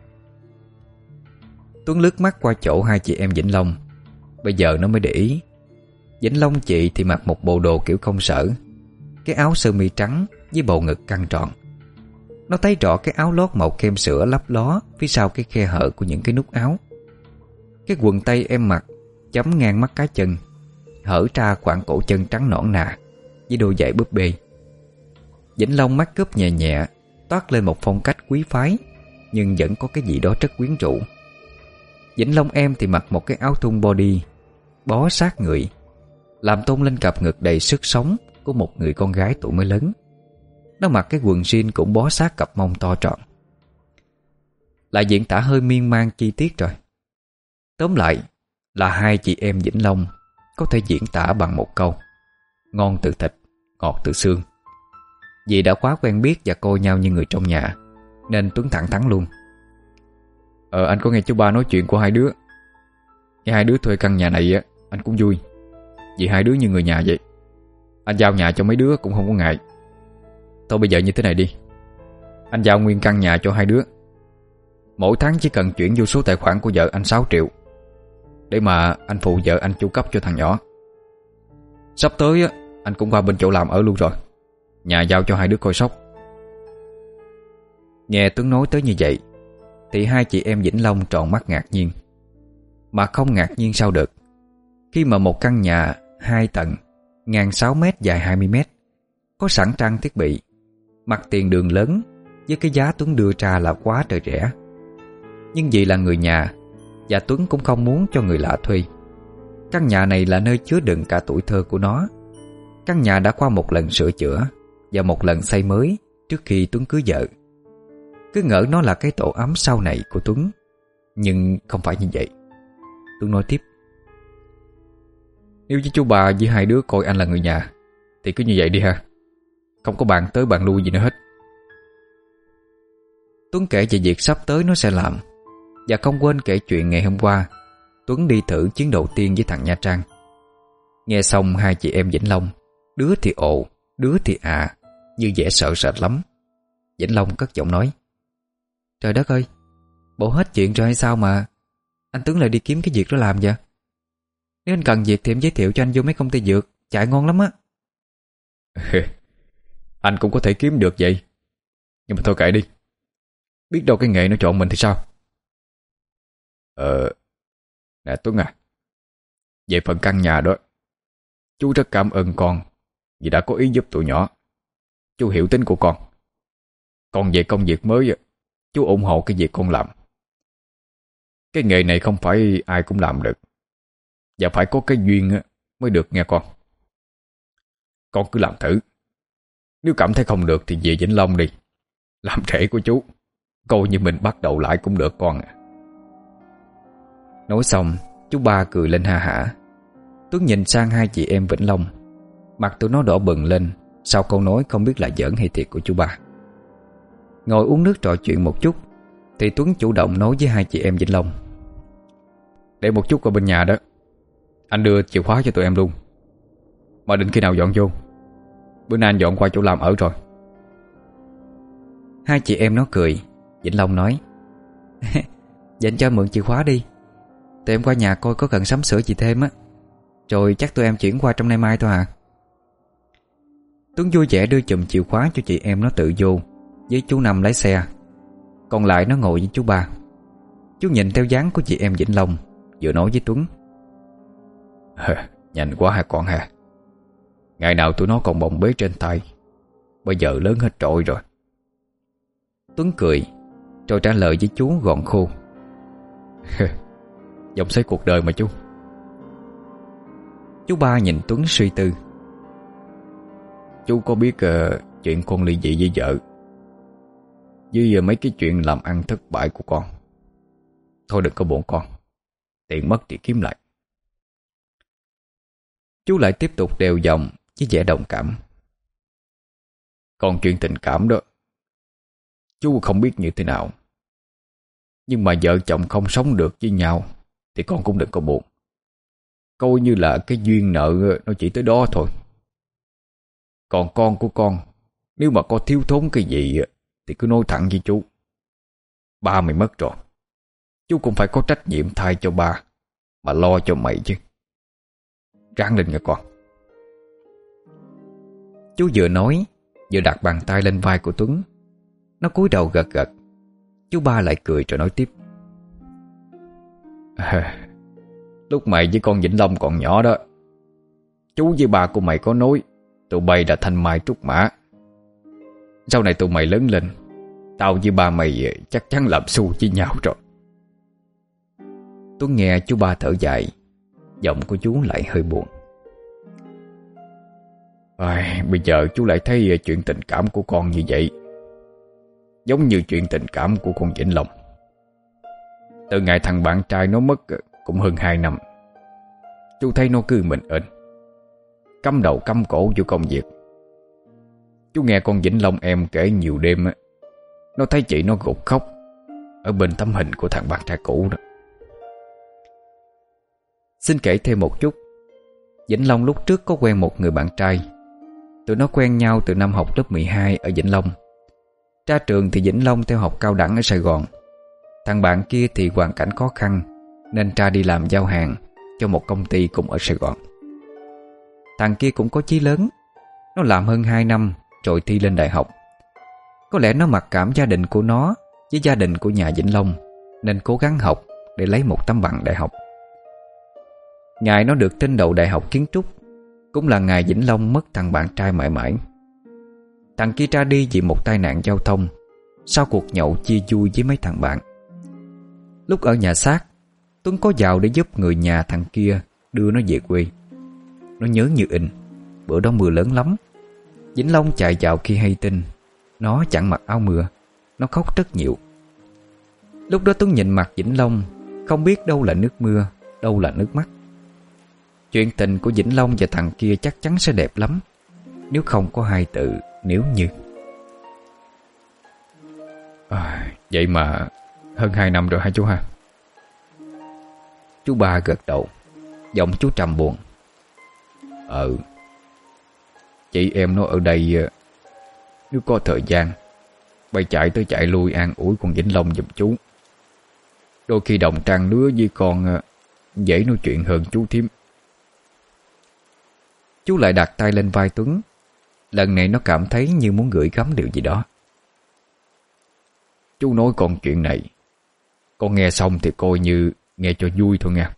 Tuấn lướt mắt qua chỗ hai chị em Vĩnh Long. Bây giờ nó mới để ý. Vĩnh Long chị thì mặc một bộ đồ kiểu công sở, cái áo sơ mi trắng với bầu ngực căng tròn. Nó thấy rõ cái áo lót màu kem sữa lấp ló phía sau cái khe hở của những cái nút áo. Cái quần tây em mặc chấm ngang mắt cá chân, hở ra khoảng cổ chân trắng nõn nà với đôi giày búp bê. Vĩnh Long mắt cướp nhẹ nhẹ, toát lên một phong cách quý phái, nhưng vẫn có cái gì đó rất quyến rũ. Vĩnh Long em thì mặc một cái áo thun body bó sát người, làm tôn lên cặp ngực đầy sức sống của một người con gái tuổi mới lớn. Nó mặc cái quần jean cũng bó sát cặp mông to tròn, lại diễn tả hơi miên man chi tiết rồi. Tóm lại là hai chị em Vĩnh Long có thể diễn tả bằng một câu: ngon từ thịt, ngọt từ xương. Vì đã quá quen biết và coi nhau như người trong nhà, nên Tuấn thẳng thắn luôn: Anh có nghe chú ba nói chuyện của hai đứa. Nghe hai đứa thuê căn nhà này á, anh cũng vui. Vì hai đứa như người nhà vậy. Anh giao nhà cho mấy đứa cũng không có ngại. Thôi bây giờ như thế này đi, anh giao nguyên căn nhà cho hai đứa. Mỗi tháng chỉ cần chuyển vô số tài khoản của vợ anh 6 triệu, để mà anh phụ vợ anh chu cấp cho thằng nhỏ. Sắp tới á, anh cũng qua bên chỗ làm ở luôn rồi. Nhà giao cho hai đứa coi sóc. Nghe Tuấn nói tới như vậy thì hai chị em Vĩnh Long tròn mắt ngạc nhiên. Mà không ngạc nhiên sao được, khi mà một căn nhà 2 tầng, ngang 6 mét, dài 20 mét, có sẵn trang thiết bị, mặt tiền đường lớn, với cái giá Tuấn đưa ra là quá trời rẻ. Nhưng vì là người nhà, và Tuấn cũng không muốn cho người lạ thuê. Căn nhà này là nơi chứa đựng cả tuổi thơ của nó. Căn nhà đã qua một lần sửa chữa và một lần xây mới trước khi Tuấn cưới vợ. Cứ ngỡ nó là cái tổ ấm sau này của Tuấn, nhưng không phải như vậy. Tuấn nói tiếp: Nếu với chú bà với hai đứa coi anh là người nhà thì cứ như vậy đi ha, không có bàn tới bàn lui gì nữa hết. Tuấn kể về việc sắp tới nó sẽ làm, và không quên kể chuyện ngày hôm qua Tuấn đi thử chuyến đầu tiên với thằng Nha Trang. Nghe xong hai chị em Vĩnh Long, đứa thì ồ, đứa thì như vẻ sợ sệt lắm. Vĩnh Long cất giọng nói: Trời đất ơi, bộ hết chuyện rồi hay sao mà anh Tuấn lại đi kiếm cái việc đó làm vậy? Nếu anh cần việc thì em giới thiệu cho anh vô mấy công ty dược, chạy ngon lắm á. Anh cũng có thể kiếm được vậy, nhưng mà thôi kệ đi, biết đâu cái nghề nó chọn mình thì sao. Nè Tuấn à, về phần căn nhà đó, chú rất cảm ơn con vì đã có ý giúp tụi nhỏ. Chú hiểu tính của con. Còn về công việc mới, chú ủng hộ cái việc con làm. Cái nghề này không phải ai cũng làm được, và phải có cái duyên mới được nghe con. Con cứ làm thử. Nếu cảm thấy không được thì về Vĩnh Long đi, làm rể của chú, coi như mình bắt đầu lại cũng được con à. Nói xong chú ba cười lên ha hả. Tuấn nhìn sang hai chị em Vĩnh Long, mặt tụi nó đỏ bừng lên sau câu nói không biết là giỡn hay thiệt của chú ba. Ngồi uống nước trò chuyện một chút thì Tuấn chủ động nói với hai chị em Vĩnh Long: Để một chút ở bên nhà đó, anh đưa chìa khóa cho tụi em luôn. Mà định khi nào dọn vô? Bữa nay anh dọn qua chỗ làm ở rồi. Hai chị em nó cười. Vĩnh Long nói: Vậy anh cho mượn chìa khóa đi, tụi em qua nhà coi có cần sắm sửa gì thêm á, rồi chắc tụi em chuyển qua trong nay mai thôi à. Tuấn vui vẻ đưa chùm chìa khóa cho chị em nó tự vô, với chú Năm lái xe. Còn lại nó ngồi với chú ba. Chú nhìn theo dáng của chị em Vĩnh Long, vừa nói với Tuấn: Nhanh quá hả con hả? Ngày nào tụi nó còn bồng bế trên tay, bây giờ lớn hết trội rồi. Tuấn cười rồi trả lời với chú gọn khô: Dòng xoay cuộc đời mà chú. Chú ba nhìn Tuấn suy tư: Chú có biết chuyện con ly dị với vợ, với mấy cái chuyện làm ăn thất bại của con. Thôi đừng có buồn con, tiền mất thì kiếm lại. Chú lại tiếp tục đều giọng với vẻ đồng cảm: Còn chuyện tình cảm đó, Chú không biết như thế nào, nhưng mà vợ chồng không sống được với nhau thì con cũng đừng có buồn. Coi như là cái duyên nợ nó chỉ tới đó thôi. Còn con của con, nếu mà có thiếu thốn cái gì thì cứ nói thẳng với chú. Ba mày mất rồi, chú cũng phải có trách nhiệm thay cho ba mà lo cho mày chứ. Ráng lên nha con. Chú vừa nói vừa đặt bàn tay lên vai của Tuấn. Nó cúi đầu gật gật. Chú ba lại cười rồi nói tiếp. Lúc mày với con Vĩnh Long còn nhỏ đó, chú với ba của mày có nói tụi bay là thanh mai trúc mã. Sau này tụi mày lớn lên, tao với ba mày chắc chắn làm xu với nhau rồi. Tuấn nghe chú ba thở dài, giọng của chú lại hơi buồn. Bây giờ chú lại thấy chuyện tình cảm của con như vậy, giống như chuyện tình cảm của con Vĩnh Long. Từ ngày thằng bạn trai nó mất cũng hơn 2 năm, chú thấy nó cứ mình ên, cắm đầu cắm cổ vô công việc. Chú nghe con Vĩnh Long em kể nhiều đêm, nó thấy chị nó gục khóc ở bên tấm hình của thằng bạn trai cũ đó. Xin kể thêm một chút. Vĩnh Long lúc trước có quen một người bạn trai. Tụi nó quen nhau từ năm học lớp 12 ở Vĩnh Long. Ra trường thì Vĩnh Long theo học cao đẳng ở Sài Gòn. Thằng bạn kia thì hoàn cảnh khó khăn nên ra đi làm giao hàng cho một công ty cũng ở Sài Gòn. Thằng kia cũng có chí lớn. Nó làm hơn 2 năm rồi thi lên đại học. Có lẽ nó mặc cảm gia đình của nó với gia đình của nhà Vĩnh Long nên cố gắng học để lấy một tấm bằng đại học. Ngày nó được tin đậu đại học kiến trúc cũng là ngày Vĩnh Long mất thằng bạn trai mãi mãi. Thằng kia ra đi vì một tai nạn giao thông sau cuộc nhậu chia vui với mấy thằng bạn. Lúc ở nhà xác, Tuấn có vào để giúp người nhà thằng kia đưa nó về quê. Nó nhớ như in. Bữa đó mưa lớn lắm. Vĩnh Long chạy vào khi hay tin. Nó chẳng mặc áo mưa. Nó khóc rất nhiều. Lúc đó Tuấn nhìn mặt Vĩnh Long, không biết đâu là nước mưa, đâu là nước mắt. Chuyện tình của Vĩnh Long và thằng kia chắc chắn sẽ đẹp lắm, nếu không có hai từ nếu như. Vậy mà hơn 2 năm rồi hả chú ha? Chú ba gật đầu, giọng chú trầm buồn. Chị em nó ở đây, nếu có thời gian bay chạy tới chạy lui an ủi con Vĩnh Long giùm chú. Đôi khi đồng trang lứa với con dễ nói chuyện hơn chú thím. Chú lại đặt tay lên vai Tuấn. Lần này nó cảm thấy như muốn gửi gắm điều gì đó. Chú nói con chuyện này, con nghe xong thì coi như nghe cho vui thôi nha.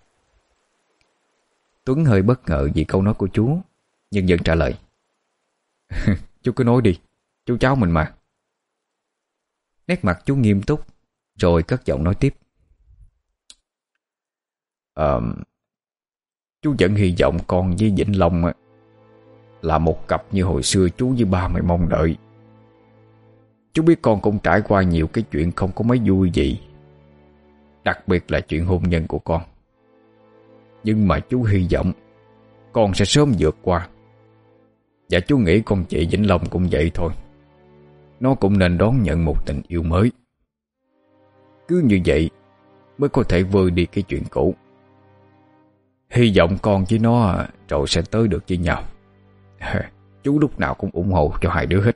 Tuấn hơi bất ngờ vì câu nói của chú, nhưng vẫn trả lời. Chú cứ nói đi, chú cháu mình mà. Nét mặt chú nghiêm túc, rồi cất giọng nói tiếp. Chú vẫn hy vọng con với Vĩnh Long là một cặp như hồi xưa chú với ba mày mong đợi. Chú biết con cũng trải qua nhiều cái chuyện không có mấy vui gì, đặc biệt là chuyện hôn nhân của con. Nhưng mà chú hy vọng con sẽ sớm vượt qua. Và chú nghĩ con chị Vĩnh Long cũng vậy thôi. Nó cũng nên đón nhận một tình yêu mới. Cứ như vậy mới có thể vơi đi cái chuyện cũ. Hy vọng con với nó rồi sẽ tới được với nhau. Chú lúc nào cũng ủng hộ cho hai đứa hết.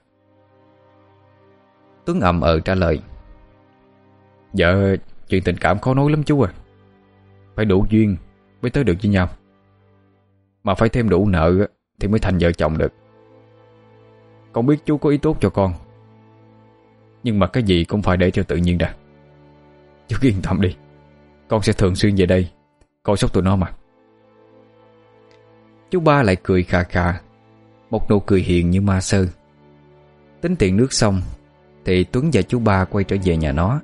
Tuấn ậm trả lời. Dạ, chuyện tình cảm khó nói lắm chú à. Phải đủ duyên mới tới được với nhau, mà phải thêm đủ nợ thì mới thành vợ chồng được. Con biết chú có ý tốt cho con, nhưng mà cái gì cũng phải để cho tự nhiên đã. Chú yên tâm đi, con sẽ thường xuyên về đây coi sóc tụi nó mà. Chú ba lại cười khà khà, một nụ cười hiền như ma sơ. Tính tiền nước xong thì Tuấn và chú ba quay trở về nhà nó.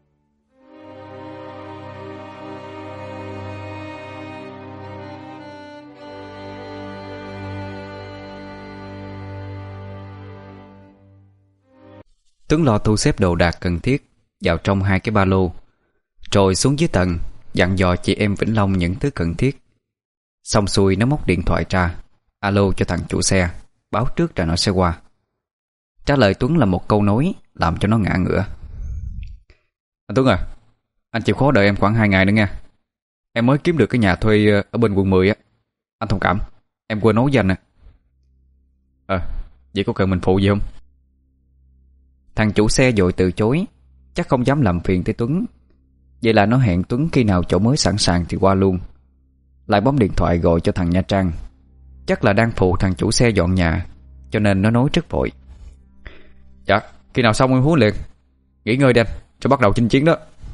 Tuấn lo thu xếp đồ đạc cần thiết vào trong 2 cái ba lô, rồi xuống dưới tầng dặn dò chị em Vĩnh Long những thứ cần thiết. Xong xuôi nó móc điện thoại ra, alo cho thằng chủ xe, báo trước là nó sẽ qua. Trả lời Tuấn là một câu nói làm cho nó ngã ngửa. Anh Tuấn à, anh chịu khó đợi em khoảng 2 ngày nữa nha. Em mới kiếm được cái nhà thuê ở bên quận 10 á. Anh thông cảm, em quên nói với anh à. Vậy có cần mình phụ gì không? Thằng chủ xe vội từ chối, chắc không dám làm phiền tới Tuấn. Vậy là nó hẹn Tuấn khi nào chỗ mới sẵn sàng thì qua luôn. Lại bấm điện thoại gọi cho thằng Nha Trang. Chắc là đang phụ thằng chủ xe dọn nhà, cho nên nó nói rất vội. Dạ, khi nào xong em hú liền. Nghỉ ngơi đi anh, rồi bắt đầu chinh chiến đó.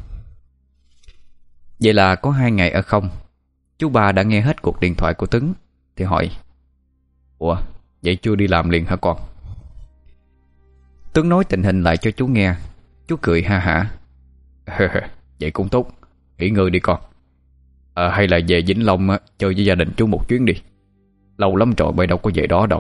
Vậy là có 2 ngày ở không, chú ba đã nghe hết cuộc điện thoại của Tuấn thì hỏi: Ủa, vậy chưa đi làm liền hả con? Tuấn nói tình hình lại cho chú nghe. Chú cười ha hả. Vậy cũng tốt, nghỉ ngơi đi con. Hay là về Vĩnh Long chơi với gia đình chú một chuyến đi. Lâu lắm rồi bây đâu có về đó đâu.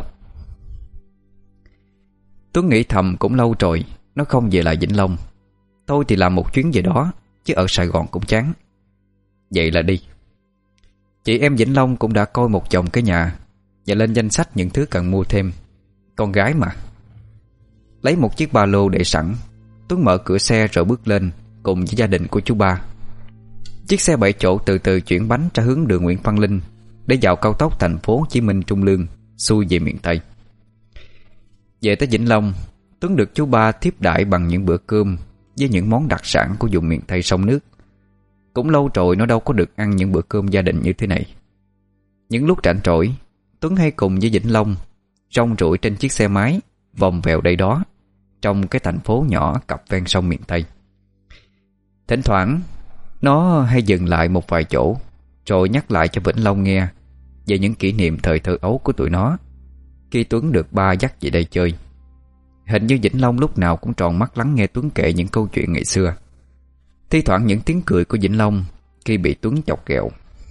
Tuấn nghĩ thầm cũng lâu rồi nó không về lại Vĩnh Long. Thôi thì làm một chuyến về đó, chứ ở Sài Gòn cũng chán. Vậy là đi. Chị em Vĩnh Long cũng đã coi một chồng cái nhà và lên danh sách những thứ cần mua thêm. Con gái mà. Lấy một chiếc ba lô để sẵn, Tuấn mở cửa xe rồi bước lên cùng với gia đình của chú ba. Chiếc xe 7 chỗ từ từ chuyển bánh ra hướng đường Nguyễn Văn Linh để vào cao tốc thành phố Hồ Chí Minh Trung Lương, xuôi về miền Tây. Về tới Vĩnh Long, Tuấn được chú ba tiếp đãi bằng những bữa cơm với những món đặc sản của vùng miền Tây sông nước. Cũng lâu rồi nó đâu có được ăn những bữa cơm gia đình như thế này. Những lúc rảnh rỗi, Tuấn hay cùng với Vĩnh Long rong ruổi trên chiếc xe máy vòng vèo đây đó trong cái thành phố nhỏ cặp ven sông miền Tây. Thỉnh thoảng nó hay dừng lại một vài chỗ rồi nhắc lại cho Vĩnh Long nghe về những kỷ niệm thời thơ ấu của tụi nó khi Tuấn được ba dắt về đây chơi. Hình như Vĩnh Long lúc nào cũng tròn mắt lắng nghe Tuấn kể những câu chuyện ngày xưa. Thi thoảng những tiếng cười của Vĩnh Long khi bị Tuấn chọc ghẹo.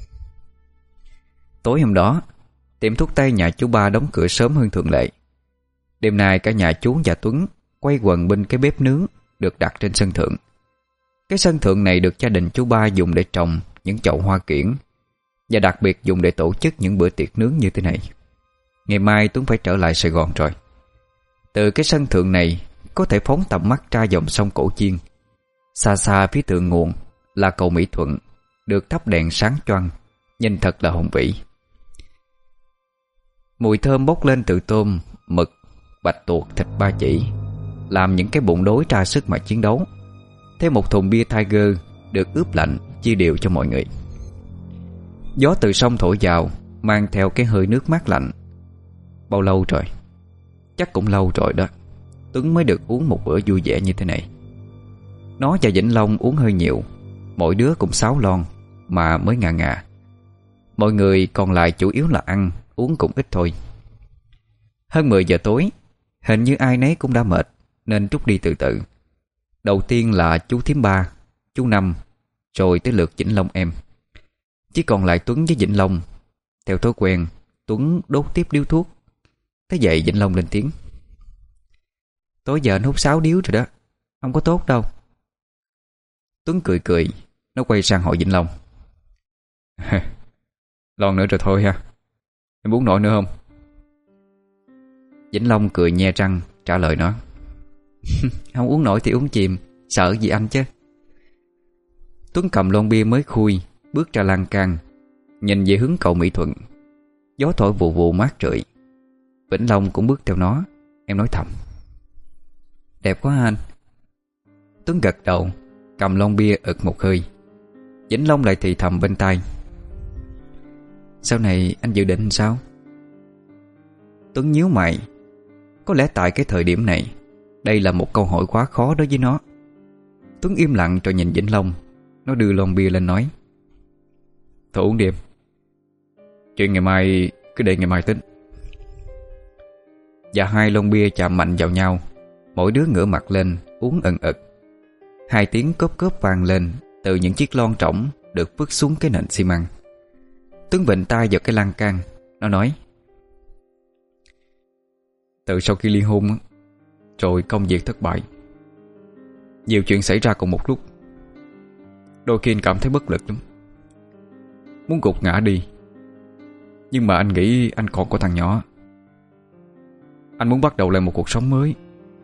Tối hôm đó, tiệm thuốc tây nhà chú ba đóng cửa sớm hơn thường lệ. Đêm nay cả nhà chú và Tuấn quay quần bên cái bếp nướng được đặt trên sân thượng. Cái sân thượng này được gia đình chú ba dùng để trồng những chậu hoa kiển và đặc biệt dùng để tổ chức những bữa tiệc nướng như thế này. Ngày mai Tuấn phải trở lại Sài Gòn rồi. Từ cái sân thượng này có thể phóng tầm mắt ra dòng sông Cổ Chiên. Xa xa phía thượng nguồn là cầu Mỹ Thuận, được thắp đèn sáng choang, nhìn thật là hùng vĩ. Mùi thơm bốc lên từ tôm, mực, bạch tuộc, thịt ba chỉ, làm những cái bụng đói ra sức mà chiến đấu. Thêm một thùng bia Tiger được ướp lạnh chia đều cho mọi người. Gió từ sông thổi vào, mang theo cái hơi nước mát lạnh. Bao lâu rồi? Chắc cũng lâu rồi đó, Tuấn mới được uống một bữa vui vẻ như thế này. Nó và Vĩnh Long uống hơi nhiều, mỗi đứa cũng 6 lon mà mới ngà ngà. Mọi người còn lại chủ yếu là ăn, uống cũng ít thôi. Hơn 10 giờ tối, hình như ai nấy cũng đã mệt nên trút đi từ từ. Đầu tiên là chú Thím Ba, chú Năm, rồi tới lượt Vĩnh Long em. Chỉ còn lại Tuấn với Vĩnh Long. Theo thói quen, Tuấn đốt tiếp điếu thuốc. Thế vậy Vĩnh Long lên tiếng: Tối giờ anh hút 6 điếu rồi đó, không có tốt đâu. Tuấn cười cười, nó quay sang hỏi Vĩnh Long: Lon nữa rồi thôi ha, em uống nổi nữa không? Vĩnh Long cười nhe răng trả lời nó: Không uống nổi thì uống chìm, sợ gì anh chứ. Tuấn cầm lon bia mới khui, bước ra lan can, nhìn về hướng cầu Mỹ Thuận. Gió thổi vụ vụ mát rượi. Vĩnh Long cũng bước theo nó. Em nói thầm: Đẹp quá anh. Tuấn gật đầu, cầm lon bia ực một hơi. Vĩnh Long lại thì thầm bên tai: Sau này anh dự định sao? Tuấn nhíu mày. Có lẽ tại cái thời điểm này, đây là một câu hỏi quá khó đối với nó. Tuấn im lặng rồi nhìn Vĩnh Long. Nó đưa lon bia lên nói: Thôi uống đi em. Chuyện ngày mai cứ để ngày mai tính. Và hai lon bia chạm mạnh vào nhau, mỗi đứa ngửa mặt lên uống ần ực. Hai tiếng cốp cốp vang lên từ những chiếc lon trỏng được vứt xuống cái nền xi măng. Tuấn vịnh tay vào cái lan can. Nó nói: Từ sau khi ly hôn rồi công việc thất bại, nhiều chuyện xảy ra cùng một lúc. Đôi khi anh cảm thấy bất lực lắm, muốn gục ngã đi. Nhưng mà anh nghĩ anh còn có thằng nhỏ. Anh muốn bắt đầu lại một cuộc sống mới.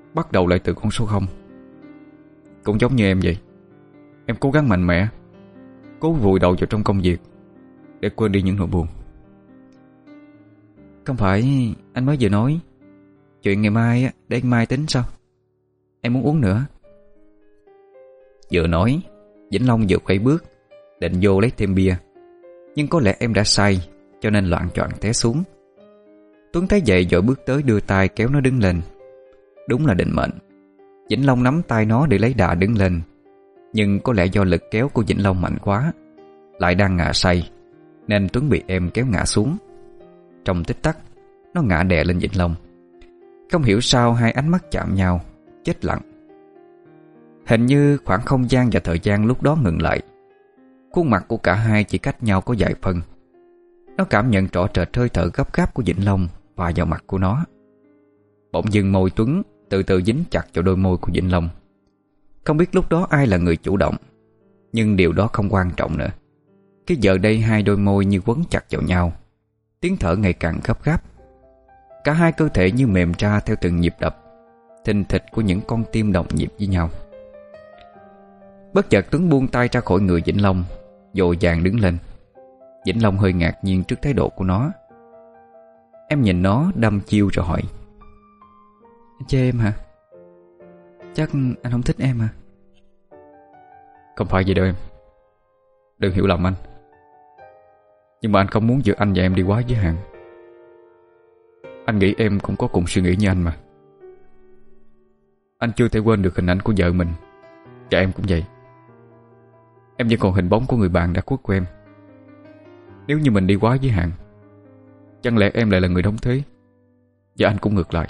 bắt đầu lại từ con số 0. Cũng giống như em vậy. Em cố gắng mạnh mẽ, cố vùi đầu vào trong công việc để quên đi những nỗi buồn. Không phải anh mới vừa nói chuyện ngày mai á, để mai tính sao? Em muốn uống nữa. Vừa nói, Vĩnh Long vừa quay bước định vô lấy thêm bia. Nhưng có lẽ em đã say, cho nên loạng choạng té xuống. Tuấn thấy vậy vội bước tới đưa tay kéo nó đứng lên. Đúng là định mệnh. Vĩnh Long nắm tay nó để lấy đà đứng lên. Nhưng có lẽ do lực kéo của Vĩnh Long mạnh quá, lại đang ngã say, nên Tuấn bị em kéo ngã xuống. Trong tích tắc, nó ngã đè lên Vĩnh Long. Không hiểu sao hai ánh mắt chạm nhau, chết lặng. Hình như khoảng không gian và thời gian lúc đó ngừng lại. Khuôn mặt của cả hai chỉ cách nhau có vài phân. Nó cảm nhận rõ rệt hơi thở gấp gáp của Vĩnh Long và vào mặt của nó. Bỗng dưng môi Tuấn từ từ dính chặt vào đôi môi của Vĩnh Long. Không biết lúc đó ai là người chủ động, nhưng điều đó không quan trọng nữa. Cái giờ đây hai đôi môi như quấn chặt vào nhau, tiếng thở ngày càng gấp gáp. Cả hai cơ thể như mềm ra theo từng nhịp đập thình thịch của những con tim đồng nhịp với nhau. Bất chợt Tuấn buông tay ra khỏi người Vĩnh Long, vội vàng đứng lên. Vĩnh Long hơi ngạc nhiên trước thái độ của nó. Em nhìn nó đăm chiêu rồi hỏi: Anh chê em hả? Chắc anh không thích em hả? Không phải vậy đâu em. Đừng hiểu lầm anh. Nhưng mà anh không muốn giữa anh và em đi quá giới hạn. Anh nghĩ em cũng có cùng suy nghĩ như anh mà. Anh chưa thể quên được hình ảnh của vợ mình, và em cũng vậy. Em vẫn còn hình bóng của người bạn đã khuất của em. Nếu như mình đi quá giới hạn, chẳng lẽ em lại là người đóng thế, và anh cũng ngược lại.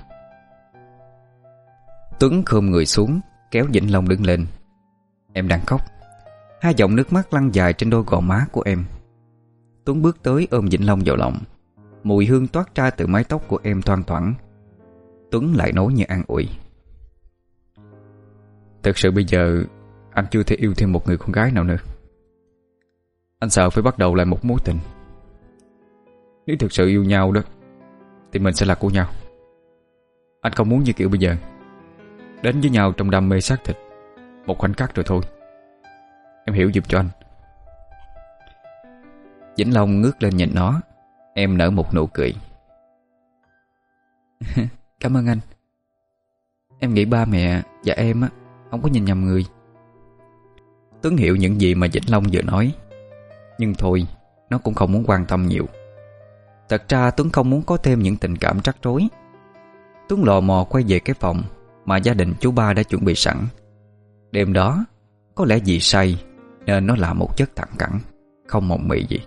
Tuấn khom người xuống, kéo Vĩnh Long đứng lên. Em đang khóc. Hai dòng nước mắt lăn dài trên đôi gò má của em. Tuấn bước tới ôm Vĩnh Long vào lòng. Mùi hương toát ra từ mái tóc của em thoang thoảng. Tuấn lại nói như an ủi: Thật sự bây giờ anh chưa thể yêu thêm một người con gái nào nữa. Anh sợ phải bắt đầu lại một mối tình. Nếu thực sự yêu nhau đó, thì mình sẽ là của nhau. Anh không muốn như kiểu bây giờ, đến với nhau trong đam mê xác thịt, một khoảnh khắc rồi thôi. Em hiểu giùm cho anh. Vĩnh Long ngước lên nhìn nó. Em nở một nụ cười. Cảm ơn anh. Em nghĩ ba mẹ và em á không có nhìn nhầm người. Tuấn hiểu những gì mà Vĩnh Long vừa nói, nhưng thôi, nó cũng không muốn quan tâm nhiều. Thật ra Tuấn không muốn có thêm những tình cảm rắc rối. Tuấn lò mò quay về cái phòng mà gia đình chú ba đã chuẩn bị sẵn. Đêm đó, có lẽ vì say nên nó là một giấc thẳng cẳng, không mộng mị gì.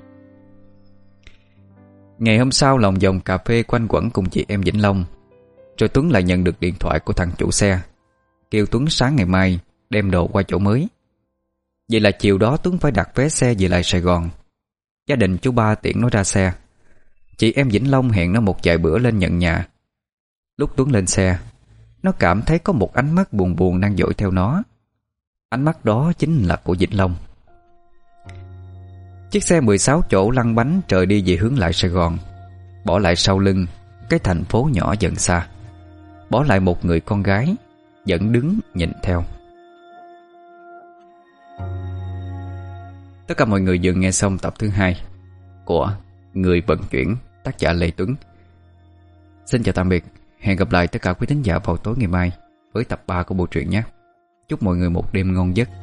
Ngày hôm sau, lòng vòng cà phê quanh quẩn cùng chị em Vĩnh Long. Rồi Tuấn lại nhận được điện thoại của thằng chủ xe, kêu Tuấn sáng ngày mai đem đồ qua chỗ mới. Vậy là chiều đó Tuấn phải đặt vé xe về lại Sài Gòn. Gia đình chú ba tiễn nó ra xe. Chị em Vĩnh Long hẹn nó một vài bữa lên nhận nhà. Lúc Tuấn lên xe, nó cảm thấy có một ánh mắt buồn buồn đang dõi theo nó. Ánh mắt đó chính là của Vĩnh Long. Chiếc xe 16 chỗ lăn bánh trời đi về hướng lại Sài Gòn, bỏ lại sau lưng cái thành phố nhỏ dần xa, bỏ lại một người con gái vẫn đứng nhìn theo. Tất cả mọi người vừa nghe xong tập thứ 2 của Người Vận Chuyển, tác giả Lê Tuấn. Xin chào tạm biệt. Hẹn gặp lại tất cả quý thính giả vào tối ngày mai với tập 3 của bộ truyện nhé. Chúc mọi người một đêm ngon giấc.